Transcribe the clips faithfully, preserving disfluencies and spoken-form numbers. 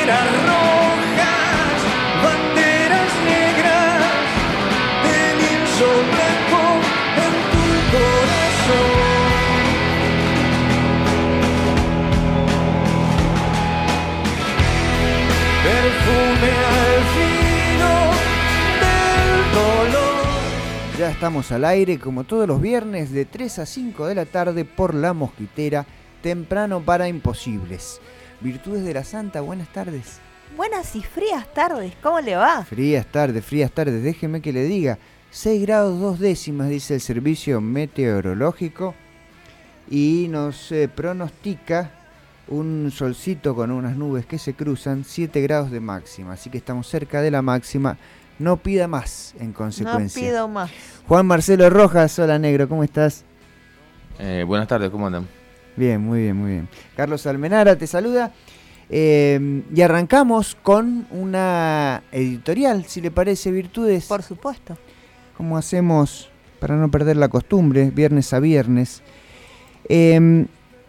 banderas rojas, banderas negras, el lienzo blanco en tu corazón. Perfume al filo del dolor. Ya estamos al aire como todos los viernes de tres a cinco de la tarde por La Mosquitera, temprano para imposibles. Virtudes de la Santa, buenas tardes. Buenas y frías tardes, ¿cómo le va? Frías tardes, frías tardes, déjeme que le diga. seis grados dos décimas dice el servicio meteorológico y nos eh, pronostica un solcito con unas nubes que se cruzan, siete grados de máxima, así que estamos cerca de la máxima. No pida más, en consecuencia. No pido más. Juan Marcelo Rojas, hola negro, ¿cómo estás? Eh, buenas tardes, ¿cómo andan? Bien, muy bien, muy bien. Carlos Almenara te saluda. Eh, y arrancamos con una editorial, si le parece, Virtudes. Por supuesto. Como hacemos para no perder la costumbre, viernes a viernes. Eh,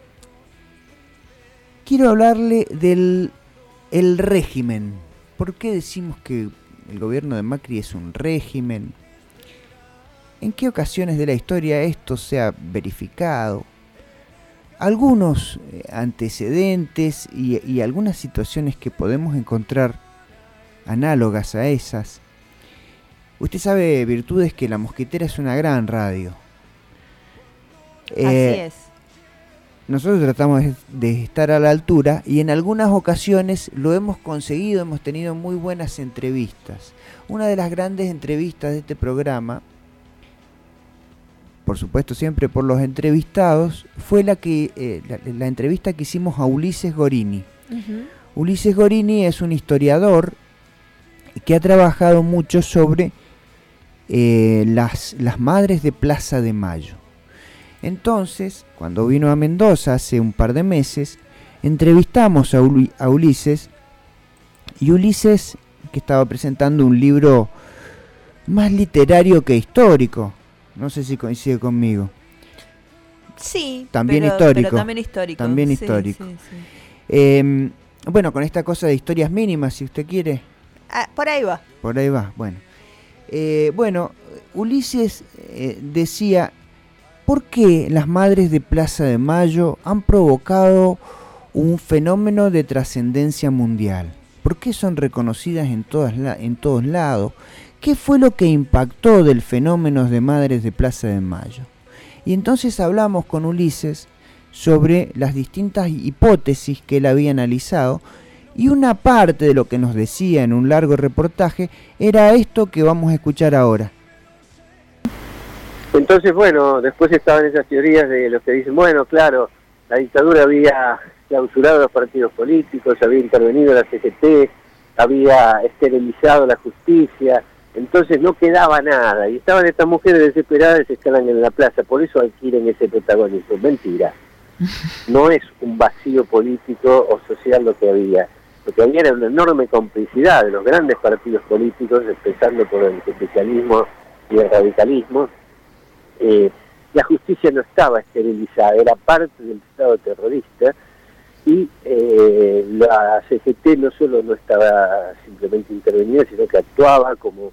quiero hablarle del el régimen. ¿Por qué decimos que el gobierno de Macri es un régimen? ¿En qué ocasiones de la historia esto se ha verificado? Algunos antecedentes y, y algunas situaciones que podemos encontrar análogas a esas. Usted sabe, Virtudes, que La Mosquitera es una gran radio. Así Eh, es. Nosotros tratamos de estar a la altura y en algunas ocasiones lo hemos conseguido, hemos tenido muy buenas entrevistas. Una de las grandes entrevistas de este programa, por supuesto siempre por los entrevistados, fue la que eh, la, la entrevista que hicimos a Ulises Gorini. Uh-huh. Ulises Gorini es un historiador que ha trabajado mucho sobre eh, las, las madres de Plaza de Mayo. Entonces, cuando vino a Mendoza hace un par de meses, entrevistamos a, Uli, a Ulises, y Ulises, que estaba presentando un libro más literario que histórico, no sé si coincide conmigo. Sí, también pero, histórico. pero también histórico. También sí, histórico. Sí, sí. Eh, bueno, con esta cosa de historias mínimas, si usted quiere. Ah, por ahí va. Por ahí va, bueno. Eh, bueno, Ulises eh, decía, ¿por qué las madres de Plaza de Mayo han provocado un fenómeno de trascendencia mundial? ¿Por qué son reconocidas en, todas la, en todos lados? ¿Qué fue lo que impactó del fenómeno de madres de Plaza de Mayo? Y entonces hablamos con Ulises sobre las distintas hipótesis que él había analizado, y una parte de lo que nos decía en un largo reportaje era esto que vamos a escuchar ahora. Entonces, bueno, después estaban esas teorías de los que dicen, bueno, claro, la dictadura había clausurado los partidos políticos, había intervenido la C G T, había esterilizado la justicia, entonces no quedaba nada, y estaban estas mujeres desesperadas y se instalan en la plaza, por eso adquieren ese protagonismo. Mentira, no es un vacío político o social lo que había, lo que había era una enorme complicidad de los grandes partidos políticos, empezando por el justicialismo y el radicalismo. Eh, la justicia no estaba esterilizada, era parte del Estado terrorista, y eh, la C G T no solo no estaba simplemente intervenida, sino que actuaba como...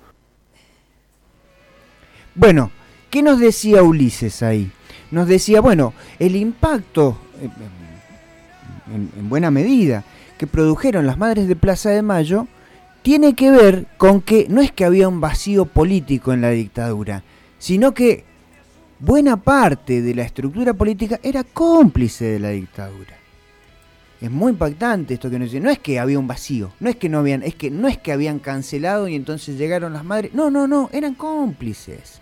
Bueno, ¿qué nos decía Ulises ahí? Nos decía, bueno, el impacto, en, en, en buena medida, que produjeron las madres de Plaza de Mayo, tiene que ver con que no es que había un vacío político en la dictadura, sino que buena parte de la estructura política era cómplice de la dictadura. Es muy impactante esto que nos dice. No es que había un vacío, no es que no habían, es que no es que habían cancelado y entonces llegaron las madres. No, no, no, eran cómplices.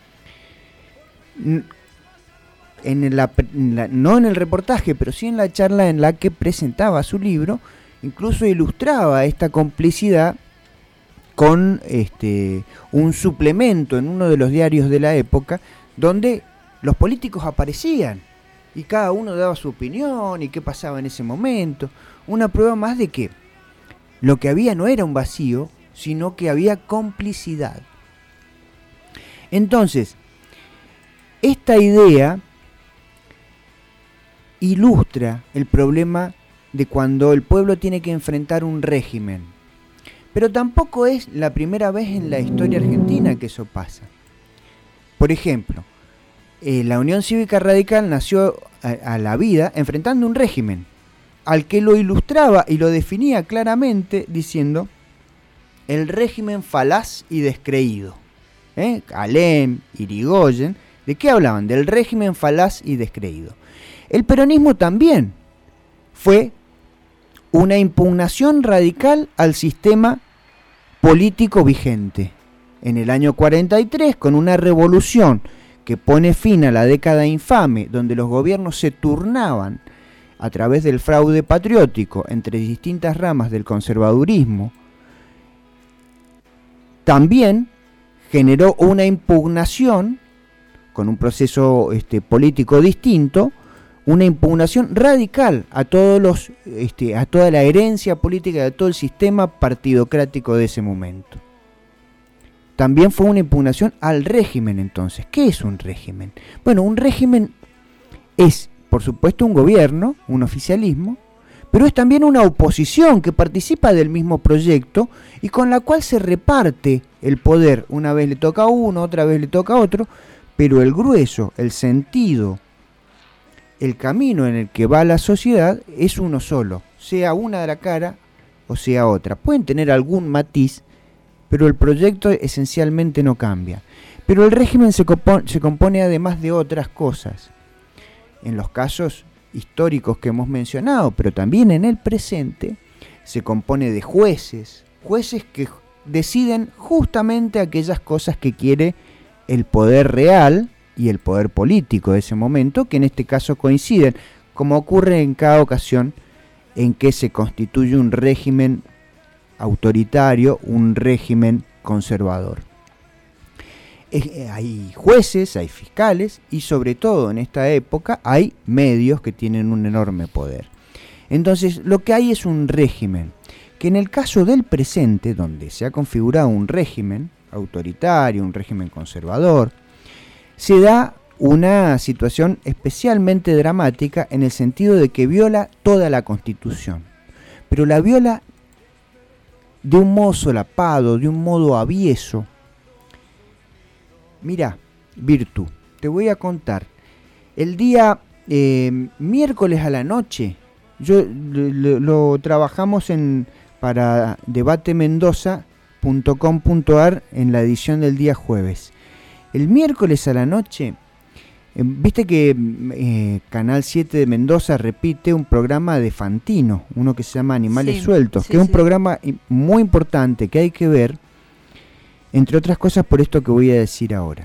En la, en la, no en el reportaje, pero sí en la charla en la que presentaba su libro, incluso ilustraba esta complicidad con este un suplemento en uno de los diarios de la época, donde los políticos aparecían y cada uno daba su opinión y qué pasaba en ese momento. Una prueba más de que lo que había no era un vacío, sino que había complicidad. Entonces, esta idea ilustra el problema de cuando el pueblo tiene que enfrentar un régimen. Pero tampoco es la primera vez en la historia argentina que eso pasa. Por ejemplo, eh, la Unión Cívica Radical nació a, a la vida enfrentando un régimen, al que lo ilustraba y lo definía claramente diciendo el régimen falaz y descreído. ¿Eh? Alem, Irigoyen, ¿de qué hablaban? Del régimen falaz y descreído. El peronismo también fue una impugnación radical al sistema político vigente. En el año cuarenta y tres, con una revolución que pone fin a la década infame, donde los gobiernos se turnaban a través del fraude patriótico entre distintas ramas del conservadurismo, también generó una impugnación, con un proceso este, político distinto, una impugnación radical a todos los, este, a toda la herencia política de todo el sistema partidocrático de ese momento. También fue una impugnación al régimen entonces. ¿Qué es un régimen? Bueno, un régimen es, por supuesto, un gobierno, un oficialismo, pero es también una oposición que participa del mismo proyecto y con la cual se reparte el poder. Una vez le toca a uno, otra vez le toca a otro, pero el grueso, el sentido, el camino en el que va la sociedad es uno solo, sea una de la cara o sea otra. Pueden tener algún matiz, pero el proyecto esencialmente no cambia. Pero el régimen se compone, se compone además de otras cosas. En los casos históricos que hemos mencionado, pero también en el presente, se compone de jueces, jueces que deciden justamente aquellas cosas que quiere el poder real y el poder político de ese momento, que en este caso coinciden, como ocurre en cada ocasión en que se constituye un régimen autoritario, un régimen conservador. Eh, hay jueces, hay fiscales y sobre todo en esta época hay medios que tienen un enorme poder. Entonces lo que hay es un régimen, que en el caso del presente, donde se ha configurado un régimen autoritario, un régimen conservador, se da una situación especialmente dramática en el sentido de que viola toda la Constitución, pero la viola de un modo solapado, de un modo avieso. Mira, Virtu, te voy a contar. El día eh, miércoles a la noche, yo lo, lo trabajamos en para debate mendoza punto com punto a r en la edición del día jueves. El miércoles a la noche, eh, viste que eh, Canal siete de Mendoza repite un programa de Fantino, uno que se llama Animales Sí, Sueltos, sí, que es un sí. programa muy importante que hay que ver, entre otras cosas por esto que voy a decir ahora.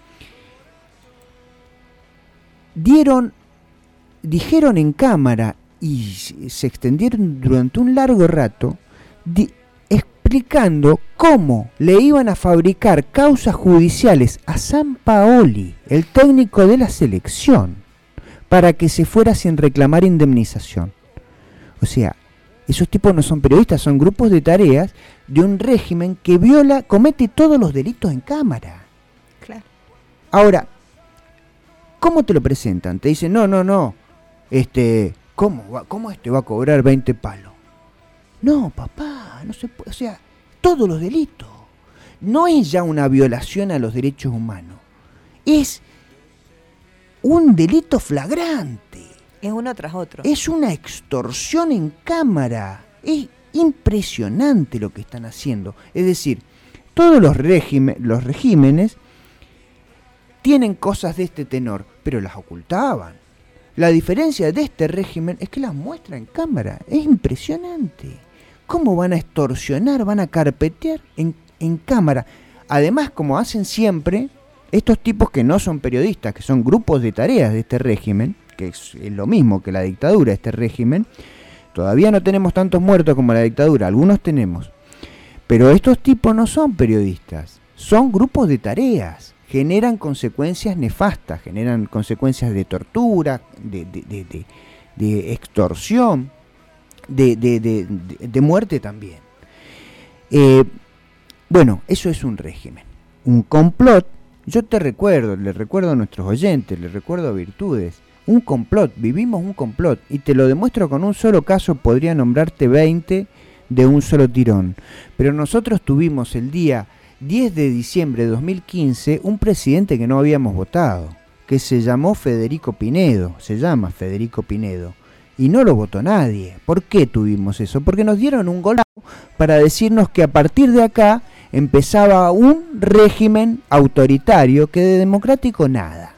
Dieron, dijeron en cámara y se extendieron durante un largo rato di, explicando cómo le iban a fabricar causas judiciales a Sampaoli, el técnico de la selección, para que se fuera sin reclamar indemnización. O sea, esos tipos no son periodistas, son grupos de tareas de un régimen que viola, comete todos los delitos en cámara. Claro. Ahora, ¿cómo te lo presentan? Te dicen, no, no, no, este, ¿cómo, va, cómo este va a cobrar veinte palos? No, papá, no se puede, o sea, todos los delitos. No es ya una violación a los derechos humanos, es un delito flagrante. Es uno tras otro. Es una extorsión en cámara. Es impresionante lo que están haciendo. Es decir, todos los, regime, los regímenes tienen cosas de este tenor, pero las ocultaban. La diferencia de este régimen es que las muestra en cámara. Es impresionante. ¿Cómo van a extorsionar, van a carpetear en, en cámara? Además, como hacen siempre, estos tipos que no son periodistas, que son grupos de tareas de este régimen, que es, es lo mismo que la dictadura, este régimen, todavía no tenemos tantos muertos como la dictadura, algunos tenemos, pero estos tipos no son periodistas, son grupos de tareas, generan consecuencias nefastas, generan consecuencias de tortura, de, de, de, de, de extorsión, de, de, de, de, de muerte también. Eh, bueno, eso es un régimen, un complot. Yo te recuerdo, le recuerdo a nuestros oyentes, les recuerdo a Virtudes, un complot, vivimos un complot, y te lo demuestro con un solo caso, podría nombrarte veinte de un solo tirón. Pero nosotros tuvimos el día diez de diciembre de dos mil quince un presidente que no habíamos votado, que se llamó Federico Pinedo, se llama Federico Pinedo, y no lo votó nadie. ¿Por qué tuvimos eso? Porque nos dieron un golazo para decirnos que a partir de acá empezaba un régimen autoritario que de democrático nada.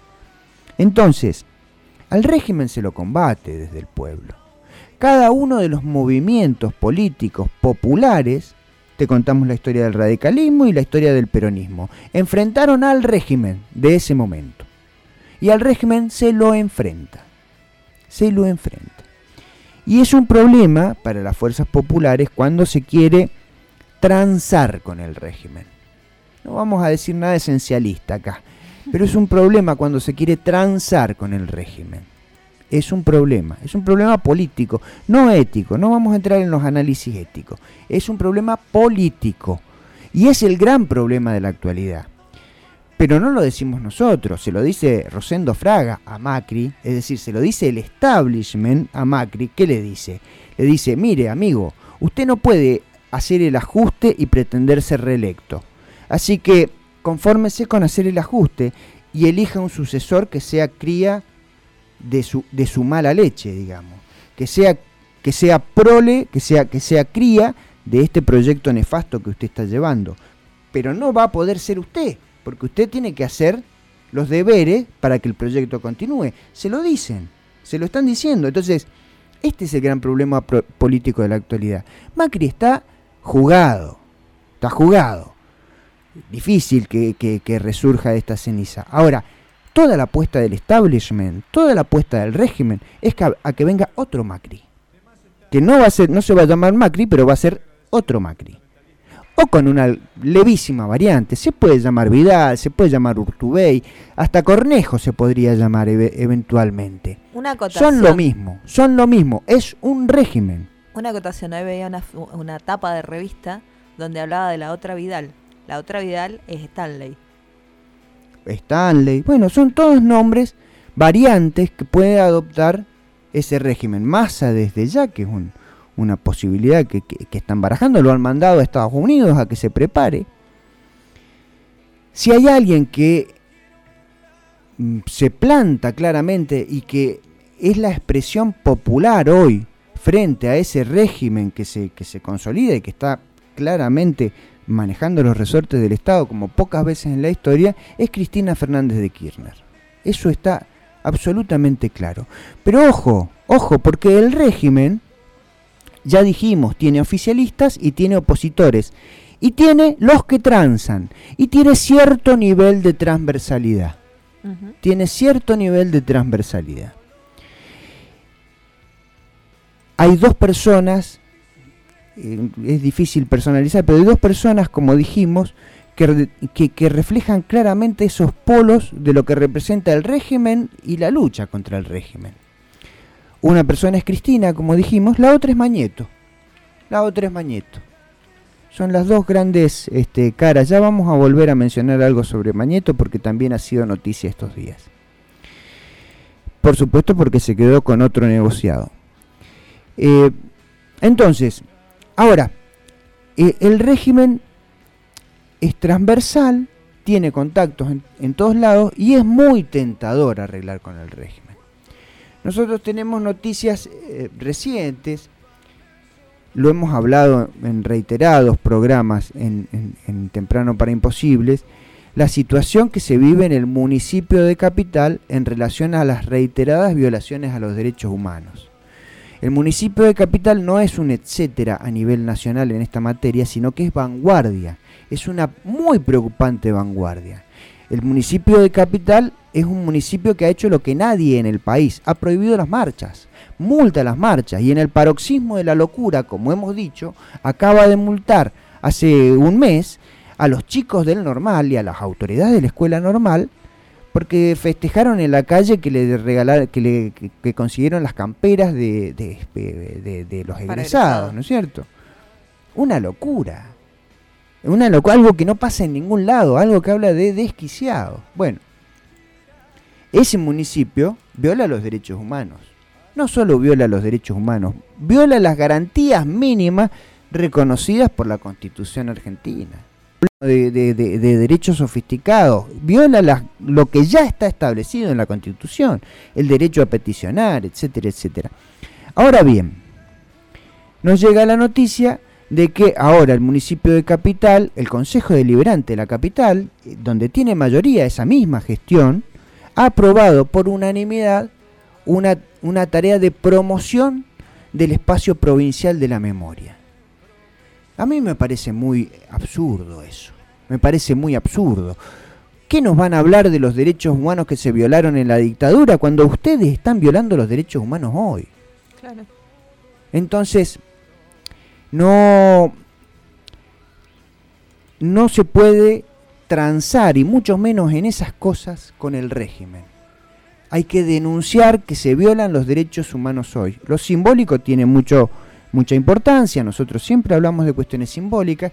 Entonces, al régimen se lo combate desde el pueblo. Cada uno de los movimientos políticos populares, te contamos la historia del radicalismo y la historia del peronismo, enfrentaron al régimen de ese momento. Y al régimen se lo enfrenta. Se lo enfrenta. Y es un problema para las fuerzas populares cuando se quiere transar con el régimen. No vamos a decir nada esencialista acá, pero es un problema cuando se quiere transar con el régimen. Es un problema, es un problema político, no ético, no vamos a entrar en los análisis éticos. Es un problema político y es el gran problema de la actualidad. Pero no lo decimos nosotros, se lo dice Rosendo Fraga a Macri, es decir, se lo dice el establishment a Macri. ¿Qué le dice? Le dice, mire amigo, usted no puede hacer el ajuste y pretender ser reelecto. Así que confórmese con hacer el ajuste y elija un sucesor que sea cría de su, de su mala leche, digamos. Que sea, que sea prole, que sea, que sea cría de este proyecto nefasto que usted está llevando. Pero no va a poder ser usted, porque usted tiene que hacer los deberes para que el proyecto continúe. Se lo dicen, se lo están diciendo. Entonces, este es el gran problema pro- político de la actualidad. Macri está jugado, está jugado. Difícil que, que, que resurja de esta ceniza. Ahora, toda la apuesta del establishment, toda la apuesta del régimen, es que a, a que venga otro Macri. Que no va a ser, no se va a llamar Macri, pero va a ser otro Macri. O con una levísima variante. Se puede llamar Vidal, se puede llamar Urtubey, hasta Cornejo se podría llamar e- eventualmente. Una acotación. Son lo mismo, son lo mismo, es un régimen. Una acotación, hoy veía una, una tapa de revista donde hablaba de la otra Vidal. La otra Vidal es Stanley. Stanley, bueno, son todos nombres, variantes que puede adoptar ese régimen. Massa desde ya, que es un, una posibilidad que, que, que están barajando, lo han mandado a Estados Unidos a que se prepare. Si hay alguien que mm, se planta claramente y que es la expresión popular hoy frente a ese régimen que se, que se consolida y que está claramente manejando los resortes del Estado como pocas veces en la historia, es Cristina Fernández de Kirchner. Eso está absolutamente claro. Pero ojo, ojo, porque el régimen, ya dijimos, tiene oficialistas y tiene opositores. Y tiene los que transan. Y tiene cierto nivel de transversalidad. Uh-huh. Tiene cierto nivel de transversalidad. Hay dos personas, eh, es difícil personalizar, pero hay dos personas, como dijimos, que, que, que reflejan claramente esos polos de lo que representa el régimen y la lucha contra el régimen. Una persona es Cristina, como dijimos, la otra es Mañeto. La otra es Mañeto. Son las dos grandes este, caras. Ya vamos a volver a mencionar algo sobre Mañeto porque también ha sido noticia estos días. Por supuesto porque se quedó con otro negociado. Eh, entonces, ahora, eh, el régimen es transversal, tiene contactos en, en todos lados y es muy tentador arreglar con el régimen. Nosotros tenemos noticias eh, recientes, lo hemos hablado en reiterados programas en, en, en Temprano para Imposibles, la situación que se vive en el municipio de Capital en relación a las reiteradas violaciones a los derechos humanos. El municipio de Capital no es un etcétera a nivel nacional en esta materia, sino que es vanguardia, es una muy preocupante vanguardia. El municipio de Capital es un municipio que ha hecho lo que nadie en el país, ha prohibido las marchas, multa las marchas, y en el paroxismo de la locura, como hemos dicho, acaba de multar hace un mes a los chicos del Normal y a las autoridades de la escuela Normal porque festejaron en la calle que le regalaron, que le que, que consiguieron las camperas de, de, de, de, de los egresados, ¿no es cierto? Una locura. Una locura, algo que no pasa en ningún lado, algo que habla de desquiciado. Bueno, ese municipio viola los derechos humanos. No solo viola los derechos humanos, viola las garantías mínimas reconocidas por la Constitución argentina. De, de, de, de derechos sofisticados, viola las, lo que ya está establecido en la Constitución, el derecho a peticionar, etcétera, etcétera. Ahora bien, nos llega la noticia de que ahora el municipio de Capital, el Consejo Deliberante de la Capital, donde tiene mayoría esa misma gestión, ha aprobado por unanimidad una, una tarea de promoción del espacio provincial de la memoria. A mí me parece muy absurdo eso, me parece muy absurdo. ¿Qué nos van a hablar de los derechos humanos que se violaron en la dictadura cuando ustedes están violando los derechos humanos hoy? Claro. Entonces, no, no se puede transar, y mucho menos en esas cosas, con el régimen. Hay que denunciar que se violan los derechos humanos hoy. Lo simbólico tiene mucho, mucha importancia, nosotros siempre hablamos de cuestiones simbólicas,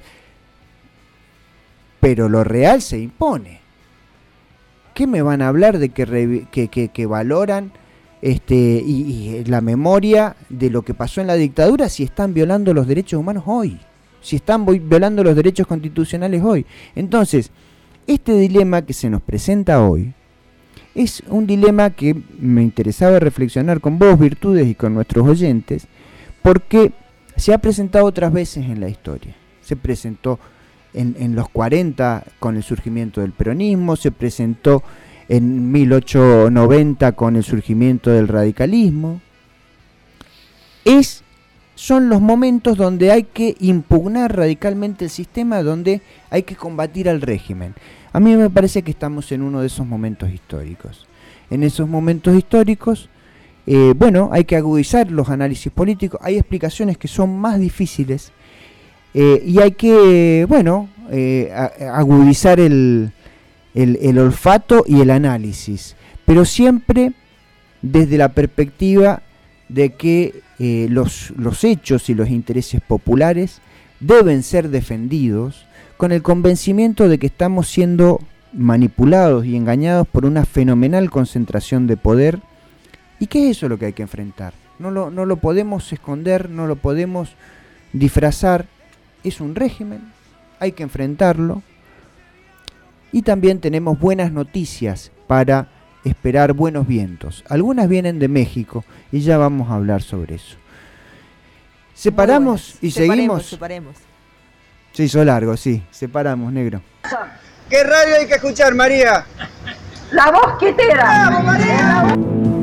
pero lo real se impone. ¿Qué me van a hablar de que, re, que, que, que valoran este, y, y la memoria de lo que pasó en la dictadura si están violando los derechos humanos hoy? Si están violando los derechos constitucionales hoy. Entonces, este dilema que se nos presenta hoy es un dilema que me interesaba reflexionar con vos, Virtudes, y con nuestros oyentes, porque se ha presentado otras veces en la historia. Se presentó en, en los cuarenta con el surgimiento del peronismo, se presentó en mil ochocientos noventa con el surgimiento del radicalismo. Es, son los momentos donde hay que impugnar radicalmente el sistema, donde hay que combatir al régimen. A mí me parece que estamos en uno de esos momentos históricos. En esos momentos históricos, eh, bueno, hay que agudizar los análisis políticos, hay explicaciones que son más difíciles, eh, y hay que, bueno, eh, agudizar el, el, el olfato y el análisis, pero siempre desde la perspectiva de que eh, los, los hechos y los intereses populares deben ser defendidos con el convencimiento de que estamos siendo manipulados y engañados por una fenomenal concentración de poder, y que es eso lo que hay que enfrentar. No lo, no lo podemos esconder, no lo podemos disfrazar. Es un régimen, hay que enfrentarlo, y también tenemos buenas noticias para esperar buenos vientos. Algunas vienen de México y ya vamos a hablar sobre eso. Separamos y separemos, seguimos. Separemos. Se hizo largo, sí. Separamos, negro. ¿Qué radio hay que escuchar, María? La Mosquitera. ¡Vamos, María!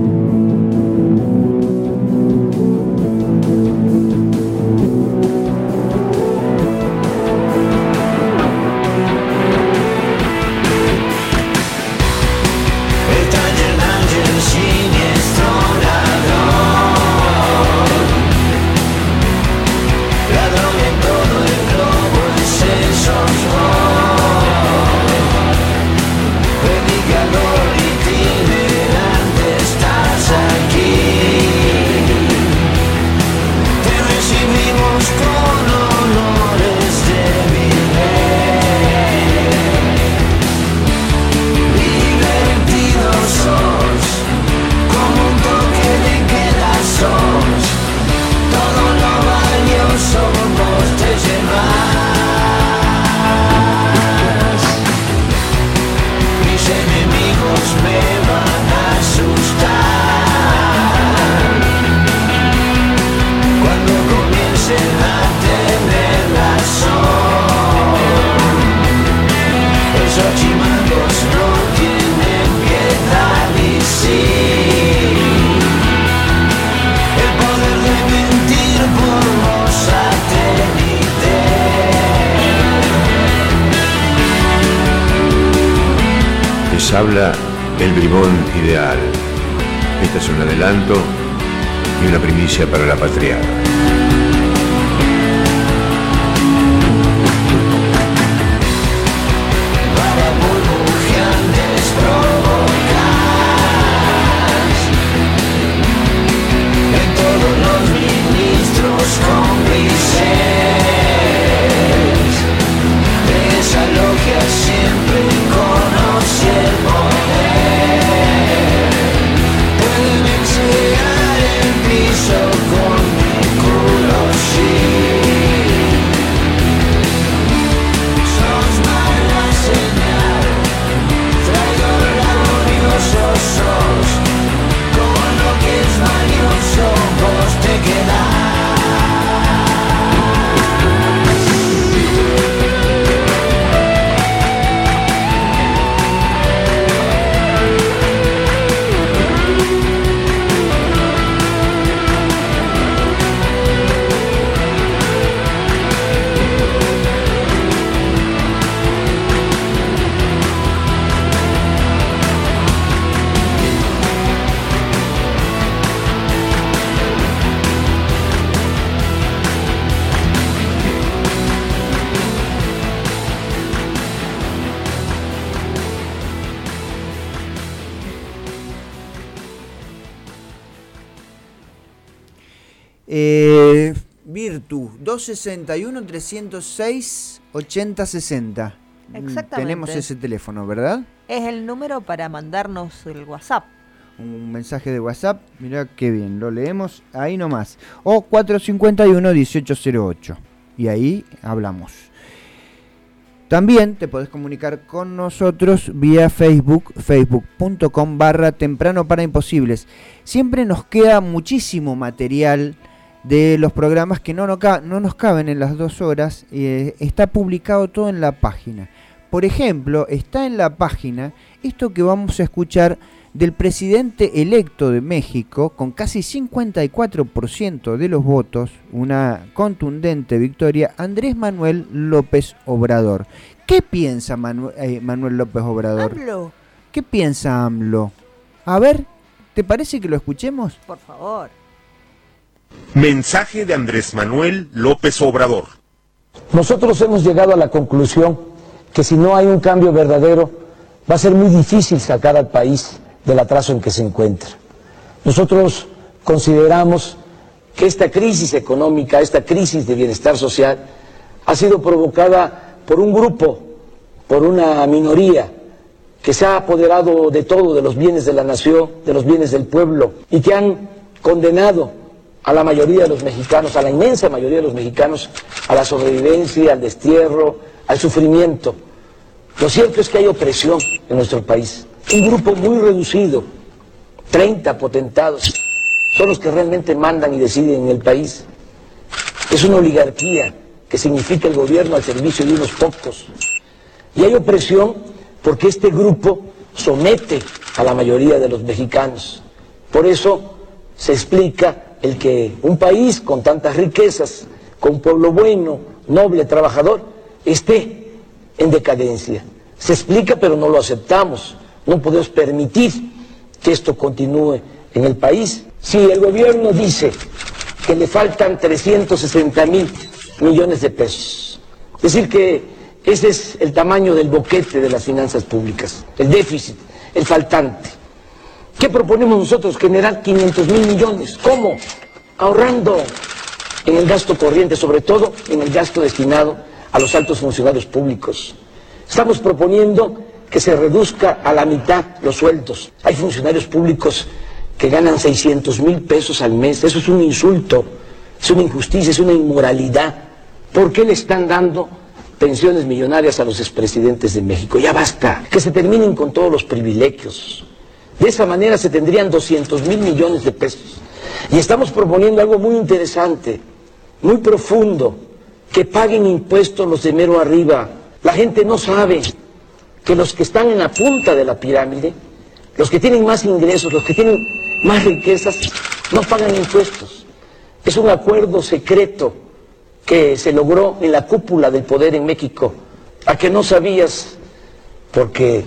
Habla el Bribón Ideal. Este es un adelanto y una primicia para la patriada. En todos los ministros cómplices de esa logia siempre conocí el poder. Eh, Virtu, doscientos sesenta y uno, trescientos seis, ochenta sesenta. Exactamente. Tenemos ese teléfono, ¿verdad? Es el número para mandarnos el WhatsApp. Un mensaje de WhatsApp, mirá qué bien, lo leemos ahí nomás. O cuatrocientos cincuenta y uno, dieciocho cero ocho. Y ahí hablamos. También te podés comunicar con nosotros vía Facebook, facebook.com barra temprano para imposibles. Siempre nos queda muchísimo material de los programas que no, no, no nos caben en las dos horas. Eh, está publicado todo en la página. Por ejemplo, está en la página esto que vamos a escuchar del presidente electo de México, con casi cincuenta y cuatro por ciento de los votos, una contundente victoria, Andrés Manuel López Obrador. ¿Qué piensa Manu- eh, Manuel López Obrador? AMLO. ¿Qué piensa AMLO? A ver, ¿te parece que lo escuchemos? Por favor. Mensaje de Andrés Manuel López Obrador. Nosotros hemos llegado a la conclusión que si no hay un cambio verdadero, va a ser muy difícil sacar al país del atraso en que se encuentra. Nosotros consideramos que esta crisis económica, esta crisis de bienestar social, ha sido provocada por un grupo, por una minoría, que se ha apoderado de todo, de los bienes de la nación, de los bienes del pueblo, y que han condenado a la mayoría de los mexicanos, a la inmensa mayoría de los mexicanos, a la sobrevivencia, al destierro, al sufrimiento. Lo cierto es que hay opresión en nuestro país. Un grupo muy reducido, treinta potentados, son los que realmente mandan y deciden en el país. Es una oligarquía que significa el gobierno al servicio de unos pocos. Y hay opresión porque este grupo somete a la mayoría de los mexicanos. Por eso se explica el que un país con tantas riquezas, con un pueblo bueno, noble, trabajador, esté en decadencia. Se explica, pero no lo aceptamos. No podemos permitir que esto continúe en el país. Si el gobierno dice que le faltan trescientos sesenta mil millones de pesos, es decir que ese es el tamaño del boquete de las finanzas públicas, el déficit, el faltante. ¿Qué proponemos nosotros? Generar quinientos mil millones. ¿Cómo? Ahorrando en el gasto corriente, sobre todo en el gasto destinado a los altos funcionarios públicos. Estamos proponiendo que se reduzca a la mitad los sueldos. Hay funcionarios públicos que ganan seiscientos mil pesos al mes. Eso es un insulto, es una injusticia, es una inmoralidad. ¿Por qué le están dando pensiones millonarias a los expresidentes de México? Ya basta, que se terminen con todos los privilegios. De esa manera se tendrían doscientos mil millones de pesos. Y estamos proponiendo algo muy interesante, muy profundo, que paguen impuestos los de mero arriba. La gente no sabe que los que están en la punta de la pirámide, los que tienen más ingresos, los que tienen más riquezas, no pagan impuestos. Es un acuerdo secreto que se logró en la cúpula del poder en México. ¿A que no sabías? Porque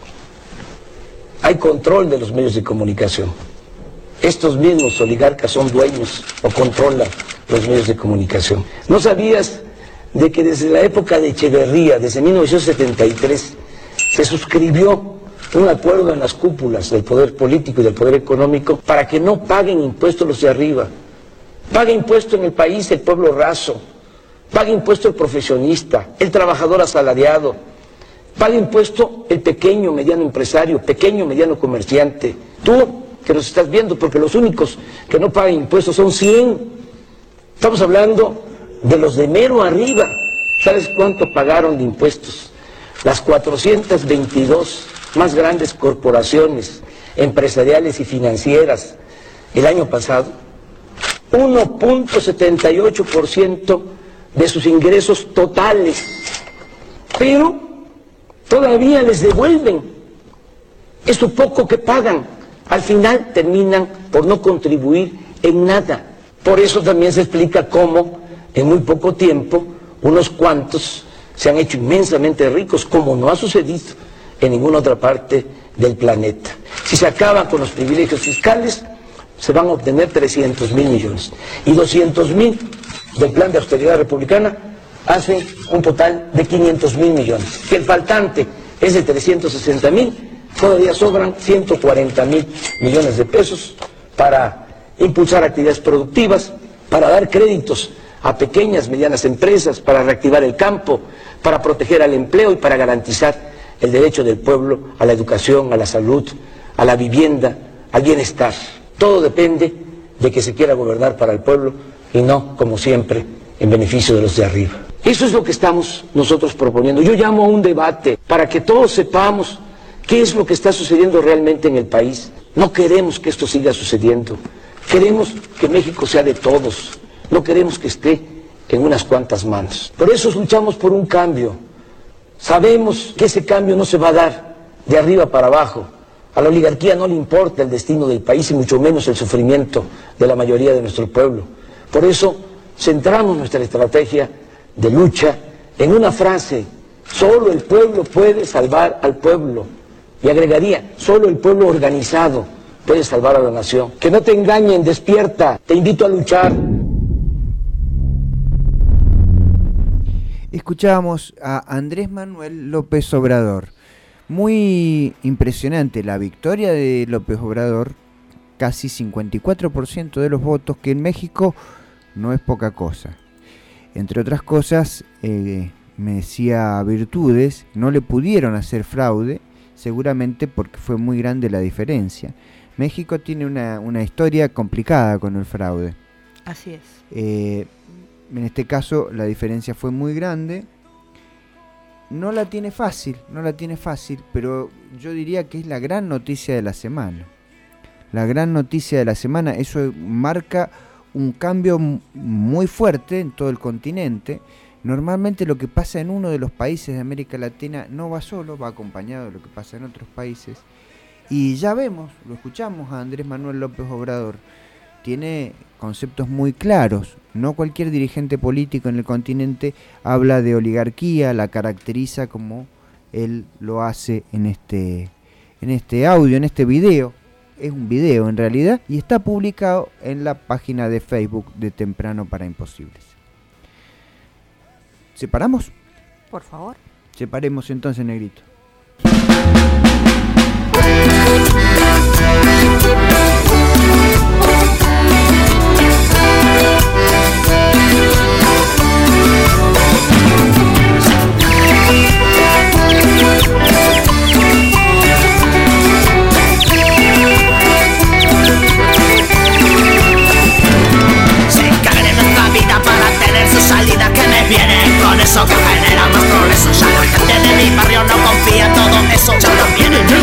hay control de los medios de comunicación. Estos mismos oligarcas son dueños o controlan los medios de comunicación. ¿No sabías de que desde la época de Echeverría, desde mil novecientos setenta y tres, se suscribió un acuerdo en las cúpulas del poder político y del poder económico para que no paguen impuestos los de arriba? Paga impuesto en el país el pueblo raso, paga impuesto el profesionista, el trabajador asalariado, paga impuesto el pequeño, mediano empresario, pequeño, mediano comerciante. Tú que nos estás viendo, porque los únicos que no pagan impuestos son cien. Estamos hablando de los de mero arriba. ¿Sabes cuánto pagaron de impuestos las cuatrocientas veintidós más grandes corporaciones empresariales y financieras el año pasado? uno punto setenta y ocho por ciento de sus ingresos totales. Pero todavía les devuelven eso poco que pagan. Al final terminan por no contribuir en nada. Por eso también se explica cómo en muy poco tiempo unos cuantos se han hecho inmensamente ricos, como no ha sucedido en ninguna otra parte del planeta. Si se acaban con los privilegios fiscales, se van a obtener trescientos mil millones. Y doscientos mil del plan de austeridad republicana hacen un total de quinientos mil millones. Que el faltante es de trescientos sesenta mil, todavía sobran ciento cuarenta mil millones de pesos para impulsar actividades productivas, para dar créditos a pequeñas, medianas empresas, para reactivar el campo, para proteger al empleo y para garantizar el derecho del pueblo a la educación, a la salud, a la vivienda, al bienestar. Todo depende de que se quiera gobernar para el pueblo y no, como siempre, en beneficio de los de arriba. Eso es lo que estamos nosotros proponiendo. Yo llamo a un debate para que todos sepamos qué es lo que está sucediendo realmente en el país. No queremos que esto siga sucediendo. Queremos que México sea de todos. No queremos que esté en unas cuantas manos. Por eso luchamos por un cambio. Sabemos que ese cambio no se va a dar de arriba para abajo. A la oligarquía no le importa el destino del país y mucho menos el sufrimiento de la mayoría de nuestro pueblo. Por eso centramos nuestra estrategia de lucha en una frase: solo el pueblo puede salvar al pueblo. Y agregaría, solo el pueblo organizado puede salvar a la nación. Que no te engañen, despierta, te invito a luchar. Escuchábamos a Andrés Manuel López Obrador. Muy impresionante la victoria de López Obrador, casi cincuenta y cuatro por ciento de los votos, que en México no es poca cosa. Entre otras cosas, eh, me decía virtudes, no le pudieron hacer fraude, seguramente porque fue muy grande la diferencia. México tiene una, una historia complicada con el fraude. Así es. Eh, en este caso la diferencia fue muy grande. No la tiene fácil, no la tiene fácil, pero yo diría que es la gran noticia de la semana. La gran noticia de la semana, eso marca un cambio muy fuerte en todo el continente. Normalmente lo que pasa en uno de los países de América Latina no va solo, va acompañado de lo que pasa en otros países. Y ya vemos, lo escuchamos a Andrés Manuel López Obrador, tiene conceptos muy claros. No cualquier dirigente político en el continente habla de oligarquía, la caracteriza como él lo hace en este, en este audio, en este video. Es un video en realidad y está publicado en la página de Facebook de Temprano para Imposibles. ¿Separamos? Por favor. Separemos entonces, negrito. Salida que me viene con eso que genera más progreso. Ya la gente de mi barrio no confía en todo eso. Ya no vienen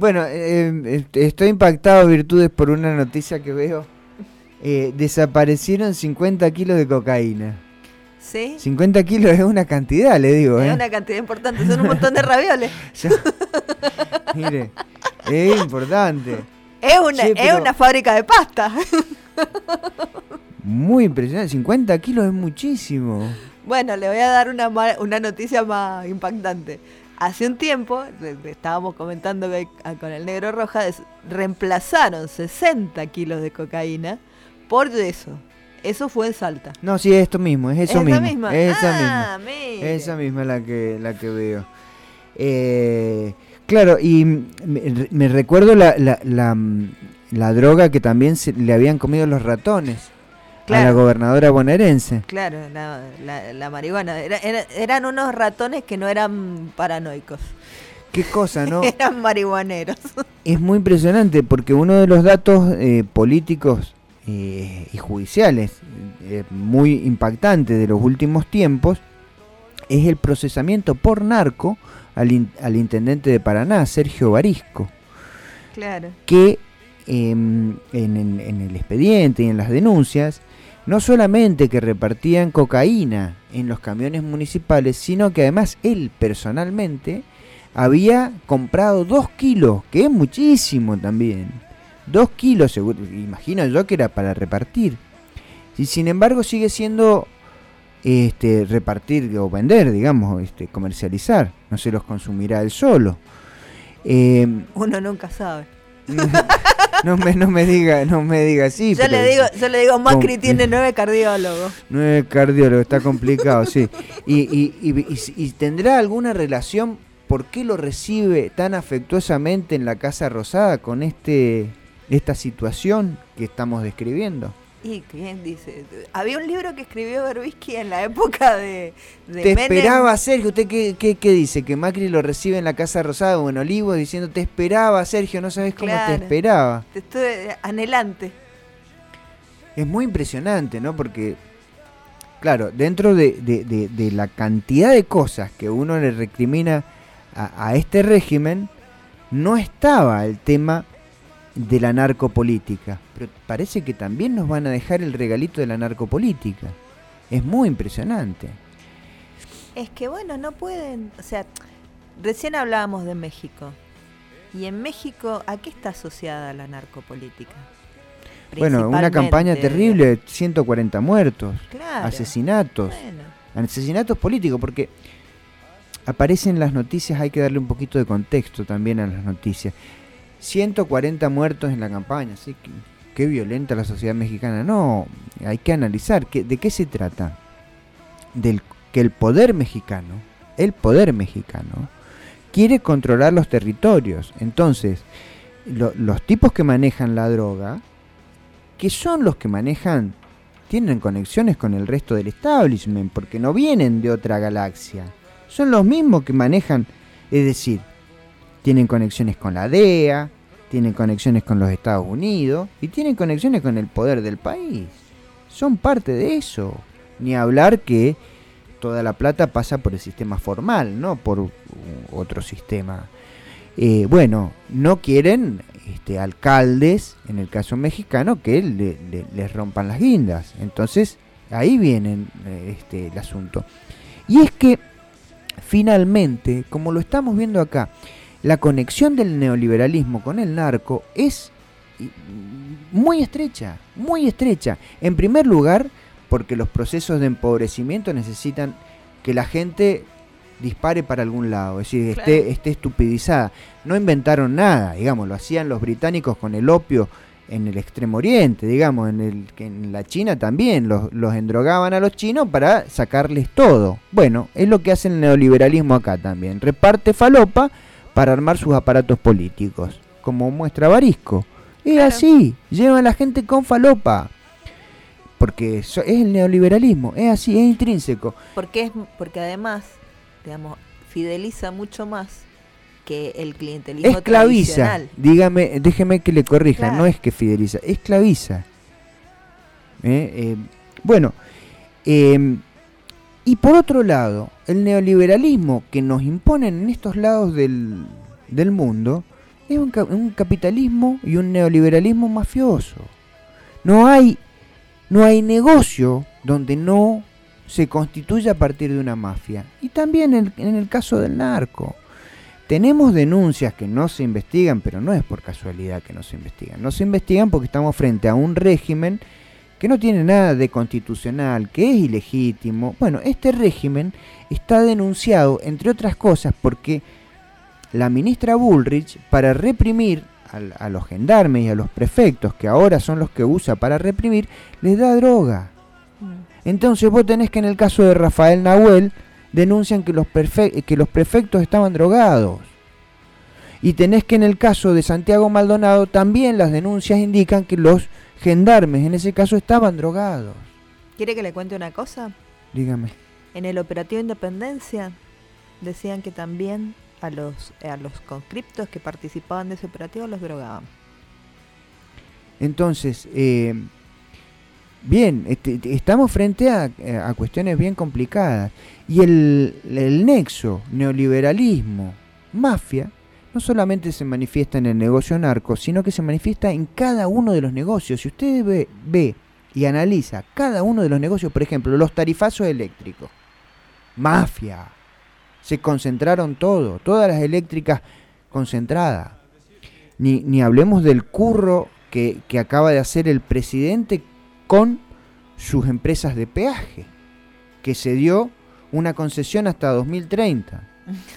Bueno, eh, estoy impactado, Virtudes, por una noticia que veo. Eh, desaparecieron cincuenta kilos de cocaína. ¿Sí? cincuenta kilos es una cantidad, le digo. Es ¿eh? una cantidad importante, son un montón de ravioles. Ya, mire, es importante. Es una, Che, es una fábrica de pasta. Muy impresionante, cincuenta kilos es muchísimo. Bueno, le voy a dar una, una noticia más impactante. Hace un tiempo, estábamos comentando que con el Negro Roja, reemplazaron sesenta kilos de cocaína por yeso. Eso fue en Salta. No, sí, es esto mismo, es eso ¿Es mismo. esa misma? Es esa ah, misma. Mire. Esa misma la que, la que veo. Eh, claro, y me, me recuerdo la, la, la, la droga que también se, le habían comido los ratones. Claro. A la gobernadora bonaerense. Claro, la, la, la marihuana. Era, era, eran unos ratones que no eran paranoicos. Qué cosa, ¿no? Eran marihuaneros. Es muy impresionante porque uno de los datos eh, políticos eh, y judiciales eh, muy impactantes de los últimos tiempos es el procesamiento por narco al, in, al intendente de Paraná, Sergio Barisco. Claro. Que eh, en, en, en el expediente y en las denuncias no solamente que repartían cocaína en los camiones municipales, sino que además él personalmente había comprado dos kilos, que es muchísimo también. Dos kilos, seguro, imagino yo que era para repartir. Y sin embargo sigue siendo este, repartir o vender, digamos, este, comercializar. No se los consumirá él solo. Eh, Uno nunca sabe. No me, no me diga, no me diga así. Yo le digo, yo le digo, Macri tiene nueve cardiólogos. Nueve cardiólogos, está complicado, sí. Y, y, y, y, y tendrá alguna relación, ¿por qué lo recibe tan afectuosamente en la Casa Rosada con este, esta situación que estamos describiendo? ¿Y quién dice? Había un libro que escribió Berbisky en la época de, de Te Menem. esperaba, Sergio. ¿Usted qué, qué, qué dice? Que Macri lo recibe en la Casa Rosada o en Olivos diciendo te esperaba, Sergio, no sabes cómo Claro, te esperaba. Te estoy anhelante. Es muy impresionante, ¿no? Porque, claro, dentro de, de, de, de la cantidad de cosas que uno le recrimina a, a este régimen, no estaba el tema de la narcopolítica, pero parece que también nos van a dejar el regalito de la narcopolítica. Es muy impresionante. Es que bueno, no pueden, o sea, recién hablábamos de México. Y en México, ¿a qué está asociada la narcopolítica? Bueno, una campaña terrible, ciento cuarenta muertos, claro, asesinatos, bueno. asesinatos políticos, porque aparecen las noticias, hay que darle un poquito de contexto también a las noticias. ciento cuarenta muertos en la campaña, ¿sí? Qué, qué violenta la sociedad mexicana. No, hay que analizar que, de qué se trata. Del que el poder mexicano, el poder mexicano, quiere controlar los territorios. Entonces, lo, los tipos que manejan la droga, que son los que manejan, tienen conexiones con el resto del establishment, porque no vienen de otra galaxia. Son los mismos que manejan, es decir, tienen conexiones con la D E A, tienen conexiones con los Estados Unidos y tienen conexiones con el poder del país. Son parte de eso. Ni hablar que toda la plata pasa por el sistema formal, no por otro sistema. Eh, bueno, no quieren este, alcaldes, en el caso mexicano, que le, le, les rompan las guindas. Entonces, ahí viene este, el asunto. Y es que, finalmente, como lo estamos viendo acá, la conexión del neoliberalismo con el narco es muy estrecha, muy estrecha. En primer lugar, porque los procesos de empobrecimiento necesitan que la gente dispare para algún lado, es decir, claro. esté, esté estupidizada. No inventaron nada, digamos, lo hacían los británicos con el opio en el Extremo Oriente, digamos, en, el, en la China también, los, los endrogaban a los chinos para sacarles todo. Bueno, es lo que hace el neoliberalismo acá también, reparte falopa para armar sus aparatos políticos, como muestra Barisco. Es claro. así, llevan a la gente con falopa, porque es el neoliberalismo, es así, es intrínseco. Porque, es, porque además, digamos, fideliza mucho más que el clientelismo esclaviza, tradicional. Dígame, déjeme que le corrija, claro. no es que fideliza, esclaviza. Eh, eh, bueno, eh, y por otro lado, el neoliberalismo que nos imponen en estos lados del, del mundo es un, un capitalismo y un neoliberalismo mafioso. No hay, no hay negocio donde no se constituye a partir de una mafia. Y también en, en el caso del narco. Tenemos denuncias que no se investigan, pero no es por casualidad que no se investigan. No se investigan porque estamos frente a un régimen que no tiene nada de constitucional, que es ilegítimo. Bueno, este régimen está denunciado, entre otras cosas, porque la ministra Bullrich, para reprimir a, a los gendarmes y a los prefectos, que ahora son los que usa para reprimir, les da droga. Entonces vos tenés que en el caso de Rafael Nahuel denuncian que los, perfe- que los prefectos estaban drogados. Y tenés que en el caso de Santiago Maldonado también las denuncias indican que los gendarmes en ese caso estaban drogados. ¿Quiere que le cuente una cosa? Dígame. En el operativo Independencia decían que también a los, a los conscriptos que participaban de ese operativo los drogaban. Entonces, eh, bien, este, estamos frente a, a cuestiones bien complicadas. Y el, el nexo neoliberalismo, mafia, no solamente se manifiesta en el negocio narco, sino que se manifiesta en cada uno de los negocios. Si usted ve, ve y analiza cada uno de los negocios, por ejemplo, los tarifazos eléctricos, mafia, se concentraron todo, todas las eléctricas concentradas. Ni, ni hablemos del curro que, que acaba de hacer el presidente con sus empresas de peaje, que se dio una concesión hasta dos mil treinta.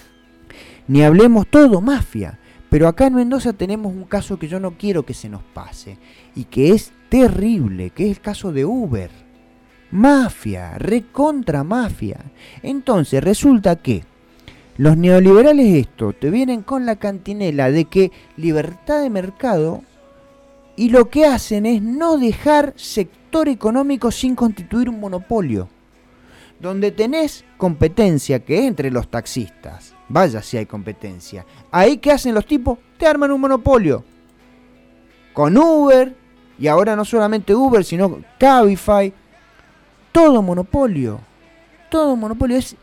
Ni hablemos todo mafia. Pero acá en Mendoza tenemos un caso que yo no quiero que se nos pase y que es terrible, que es el caso de Uber. Mafia, recontra mafia. Entonces resulta que los neoliberales esto te vienen con la cantinela de que libertad de mercado, y lo que hacen es no dejar sector económico sin constituir un monopolio. Donde tenés competencia, que es entre los taxistas, vaya si hay competencia. Ahí, ¿qué hacen los tipos? Te arman un monopolio. Con Uber, y ahora no solamente Uber, sino Cabify. Todo monopolio. Todo monopolio es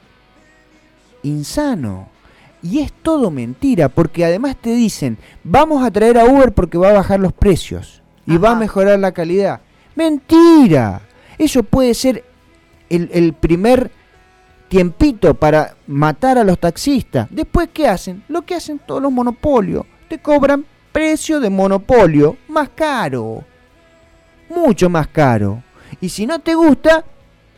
insano. Y es todo mentira, porque además te dicen, vamos a traer a Uber porque va a bajar los precios y Ajá. va a mejorar la calidad. ¡Mentira! Eso puede ser el, el primer tiempito para matar a los taxistas. Después, ¿qué hacen? Lo que hacen todos los monopolios. Te cobran precio de monopolio más caro. Mucho más caro. Y si no te gusta,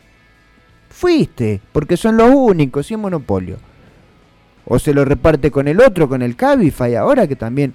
fuiste, porque son los únicos sin monopolio. O se lo reparte con el otro, con el Cabify ahora que también.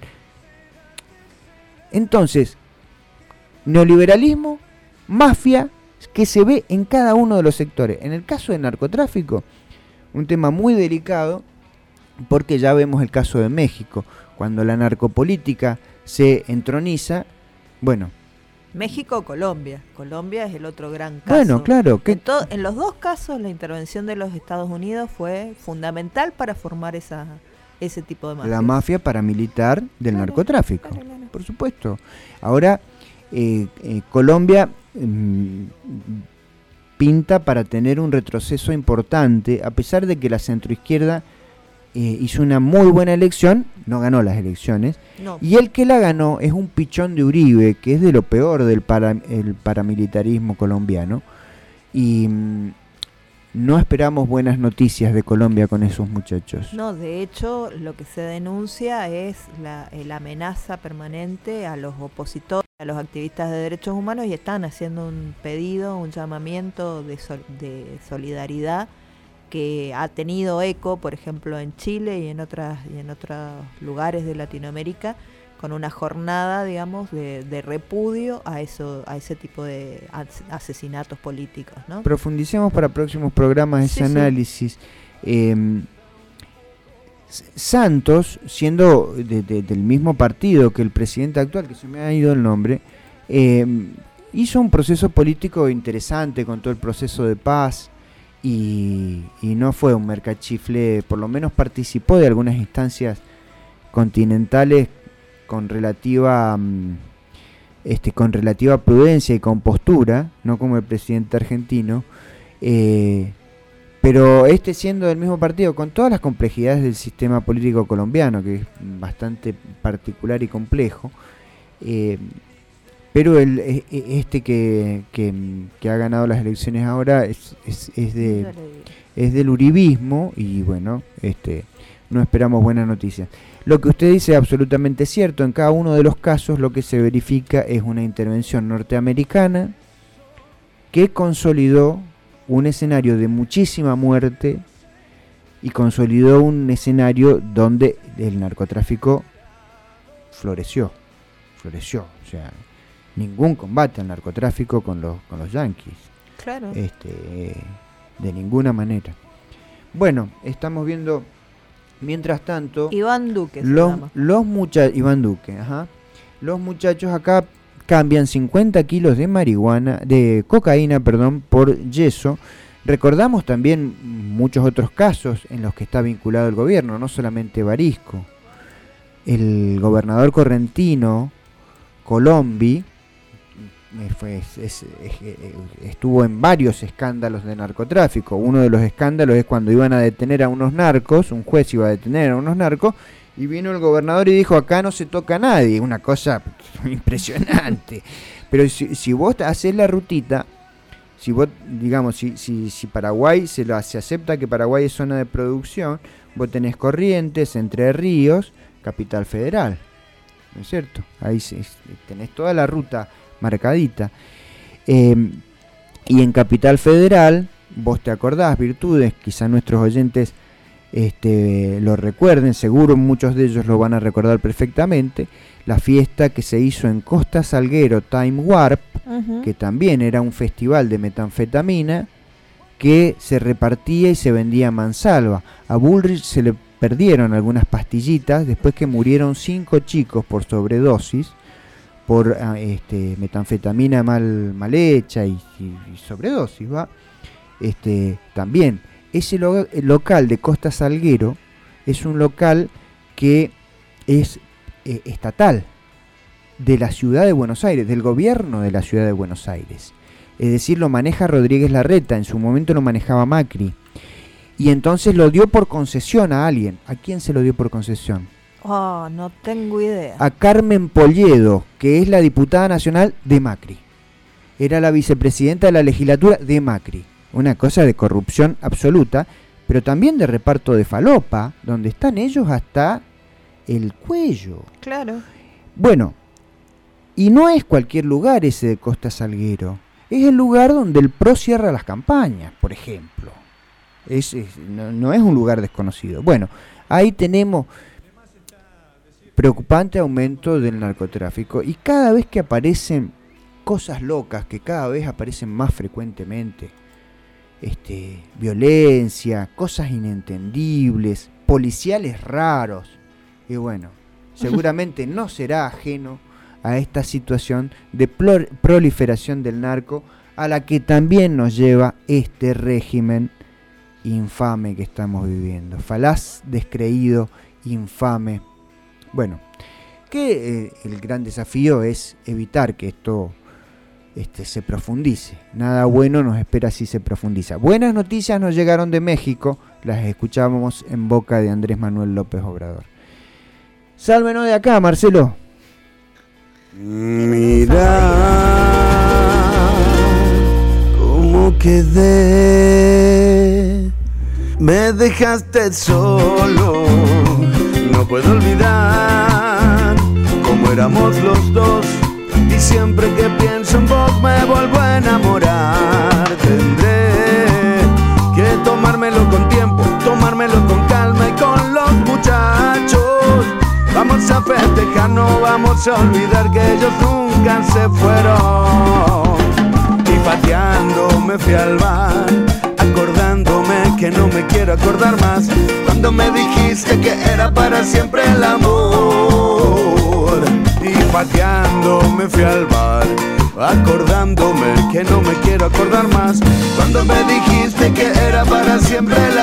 Entonces, neoliberalismo, mafia, que se ve en cada uno de los sectores. En el caso del narcotráfico, un tema muy delicado, porque ya vemos el caso de México, cuando la narcopolítica se entroniza, bueno. México o Colombia. Colombia es el otro gran caso. Bueno, claro. Que... En, to- en los dos casos la intervención de los Estados Unidos fue fundamental para formar esa, ese tipo de mafia. La mafia paramilitar del claro, narcotráfico, claro, claro. por supuesto. Ahora, eh, eh, Colombia eh, pinta para tener un retroceso importante, a pesar de que la centroizquierda eh, hizo una muy buena elección, no ganó las elecciones, no. Y el que la ganó es un pichón de Uribe, que es de lo peor del para, el paramilitarismo colombiano, y mmm, no esperamos buenas noticias de Colombia con esos muchachos. No, de hecho, lo que se denuncia es la, la amenaza permanente a los opositores, a los activistas de derechos humanos, y están haciendo un pedido, un llamamiento de, sol, de solidaridad que ha tenido eco, por ejemplo, en Chile y en otras y en otros lugares de Latinoamérica, con una jornada, digamos, de, de repudio a eso, a ese tipo de asesinatos políticos, ¿no? Profundicemos para próximos programas ese sí, análisis. Sí. Eh, Santos, siendo de, de, del mismo partido que el presidente actual, que se me ha ido el nombre, eh, hizo un proceso político interesante con todo el proceso de paz. Y, y no fue un mercachifle, por lo menos participó de algunas instancias continentales con relativa este con relativa prudencia y compostura, no como el presidente argentino, eh, pero este siendo del mismo partido, con todas las complejidades del sistema político colombiano, que es bastante particular y complejo, eh, pero el, este que, que, que ha ganado las elecciones ahora es, es, es, de, es del uribismo, y bueno, este no esperamos buenas noticias. Lo que usted dice es absolutamente cierto. En cada uno de los casos lo que se verifica es una intervención norteamericana que consolidó un escenario de muchísima muerte y consolidó un escenario donde el narcotráfico floreció, floreció, o sea, ningún combate al narcotráfico con los con los yanquis, claro, este, de ninguna manera. Bueno, estamos viendo, mientras tanto, Iván Duque, se los, llama. los muchachos, Iván Duque, ajá, los muchachos acá cambian cincuenta kilos de marihuana, de cocaína, perdón, por yeso. Recordamos también muchos otros casos en los que está vinculado el gobierno, no solamente Barisco. El gobernador correntino, Colombi, fue, es, es, es, estuvo en varios escándalos de narcotráfico. Uno de los escándalos es cuando iban a detener a unos narcos, un juez iba a detener a unos narcos, y vino el gobernador y dijo, acá no se toca a nadie, una cosa impresionante. Pero si, si vos haces la rutita, si vos, digamos, si, si, si Paraguay, se, lo, se acepta que Paraguay es zona de producción, vos tenés Corrientes, Entre Ríos, Capital Federal, ¿no es cierto? Ahí se, tenés toda la ruta marcadita. Eh, y en Capital Federal, vos te acordás, Virtudes, quizá nuestros oyentes Este, lo recuerden, seguro muchos de ellos lo van a recordar perfectamente, la fiesta que se hizo en Costa Salguero, Time Warp, uh-huh. que también era un festival de metanfetamina que se repartía y se vendía a mansalva. A Bullrich se le perdieron algunas pastillitas después que murieron cinco chicos por sobredosis, por este, metanfetamina mal, mal hecha y, y, y sobredosis, ¿va? Este, también ese lo, el local de Costa Salguero es un local que es eh, estatal, de la ciudad de Buenos Aires, del gobierno de la ciudad de Buenos Aires. Es decir, lo maneja Rodríguez Larreta, en su momento lo manejaba Macri. Y entonces lo dio por concesión a alguien. ¿A quién se lo dio por concesión? Oh, no tengo idea. A Carmen Polledo, que es la diputada nacional de Macri. Era la vicepresidenta de la legislatura de Macri. Una cosa de corrupción absoluta, pero también de reparto de falopa, donde están ellos hasta el cuello. Claro. Bueno, y no es cualquier lugar ese de Costa Salguero. Es el lugar donde el P R O cierra las campañas, por ejemplo. Es, es, no, no es un lugar desconocido. Bueno, ahí tenemos preocupante aumento del narcotráfico, y cada vez que aparecen cosas locas, que cada vez aparecen más frecuentemente, Este, violencia, cosas inentendibles, policiales raros, y bueno, seguramente no será ajeno a esta situación de plor- proliferación del narco, a la que también nos lleva este régimen infame que estamos viviendo, falaz, descreído, infame. Bueno, que eh, el gran desafío es evitar que esto Este, se profundice. Nada bueno nos espera si se profundiza. Buenas noticias nos llegaron de México, las escuchábamos en boca de Andrés Manuel López Obrador. Sálvenos de acá, Marcelo. Mira cómo quedé, me dejaste solo, no puedo olvidar cómo éramos los dos. Y siempre que pienso en vos me vuelvo a enamorar. Tendré que tomármelo con tiempo, tomármelo con calma y con los muchachos. Vamos a festejar, no vamos a olvidar que ellos nunca se fueron. Y pateando me fui al bar, acordándome que no me quiero acordar más. Cuando me dijiste que era para siempre el amor. Y pateando me fui al bar, acordándome que no me quiero acordar más. Cuando me dijiste que era para siempre el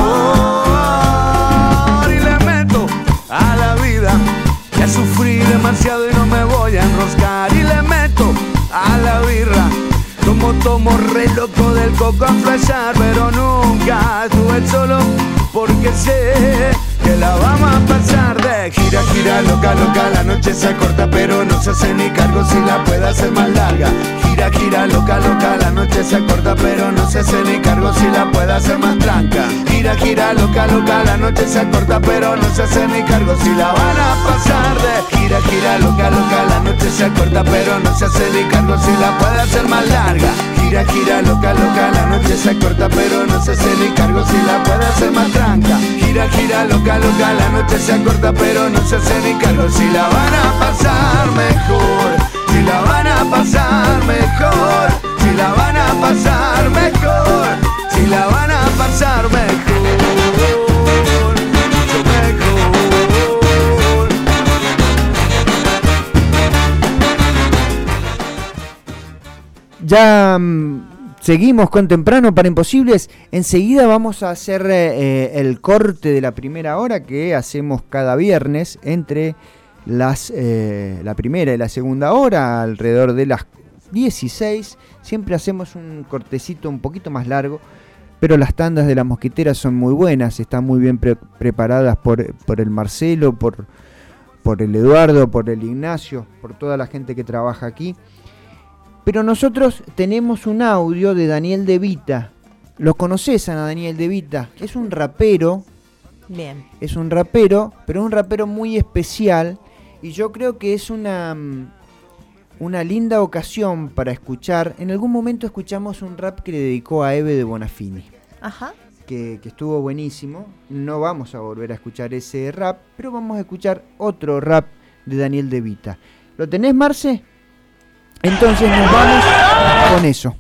amor. Y le meto a la vida, ya sufrí demasiado y no me voy a enroscar. Y le meto a la birra, como tomo re loco del corazón. poco a flashear, pero nunca estuve solo, porque sé que la vamos a pasar de gira, gira, loca, loca. La noche se corta pero no se hace ni cargo si la puede hacer más larga. Gira, gira, loca, loca. La noche se corta pero no se hace ni cargo si la puede hacer más tranca. Gira, gira, loca, loca. La noche se corta pero no se hace ni cargo si la van a pasar de gira, gira, loca, loca. La noche se corta pero no se hace ni cargo si la puede hacer más larga. Gira, gira, loca, loca. La noche se corta pero no se hace ni cargo si la puede hacer más tranca. Gira, gira, loca, loca. La noche se corta pero no se hace ni cargo si la van a pasar mejor. Si la van a pasar mejor. Si la van a pasar mejor. Si la van a pasar mejor. Mucho mejor. Ya mmm, seguimos con Temprano para Imposibles. Enseguida vamos a hacer eh, el corte de la primera hora que hacemos cada viernes entre las eh, la primera y la segunda hora, alrededor de las dieciséis. Siempre hacemos un cortecito un poquito más largo, pero las tandas de La Mosquitera son muy buenas, están muy bien pre- preparadas por, por el Marcelo, por, por el Eduardo, por el Ignacio, por toda la gente que trabaja aquí. Pero nosotros tenemos un audio de Daniel De Vita. ¿Lo conoces a Daniel De Vita? Es un rapero. Bien. Es un rapero, pero un rapero muy especial. Y yo creo que es una, una linda ocasión para escuchar. En algún momento escuchamos un rap que le dedicó a Eve de Bonafini. Ajá. Que, que estuvo buenísimo. No vamos a volver a escuchar ese rap, pero vamos a escuchar otro rap de Daniel De Vita. ¿Lo tenés, Marce? Entonces nos vamos con eso.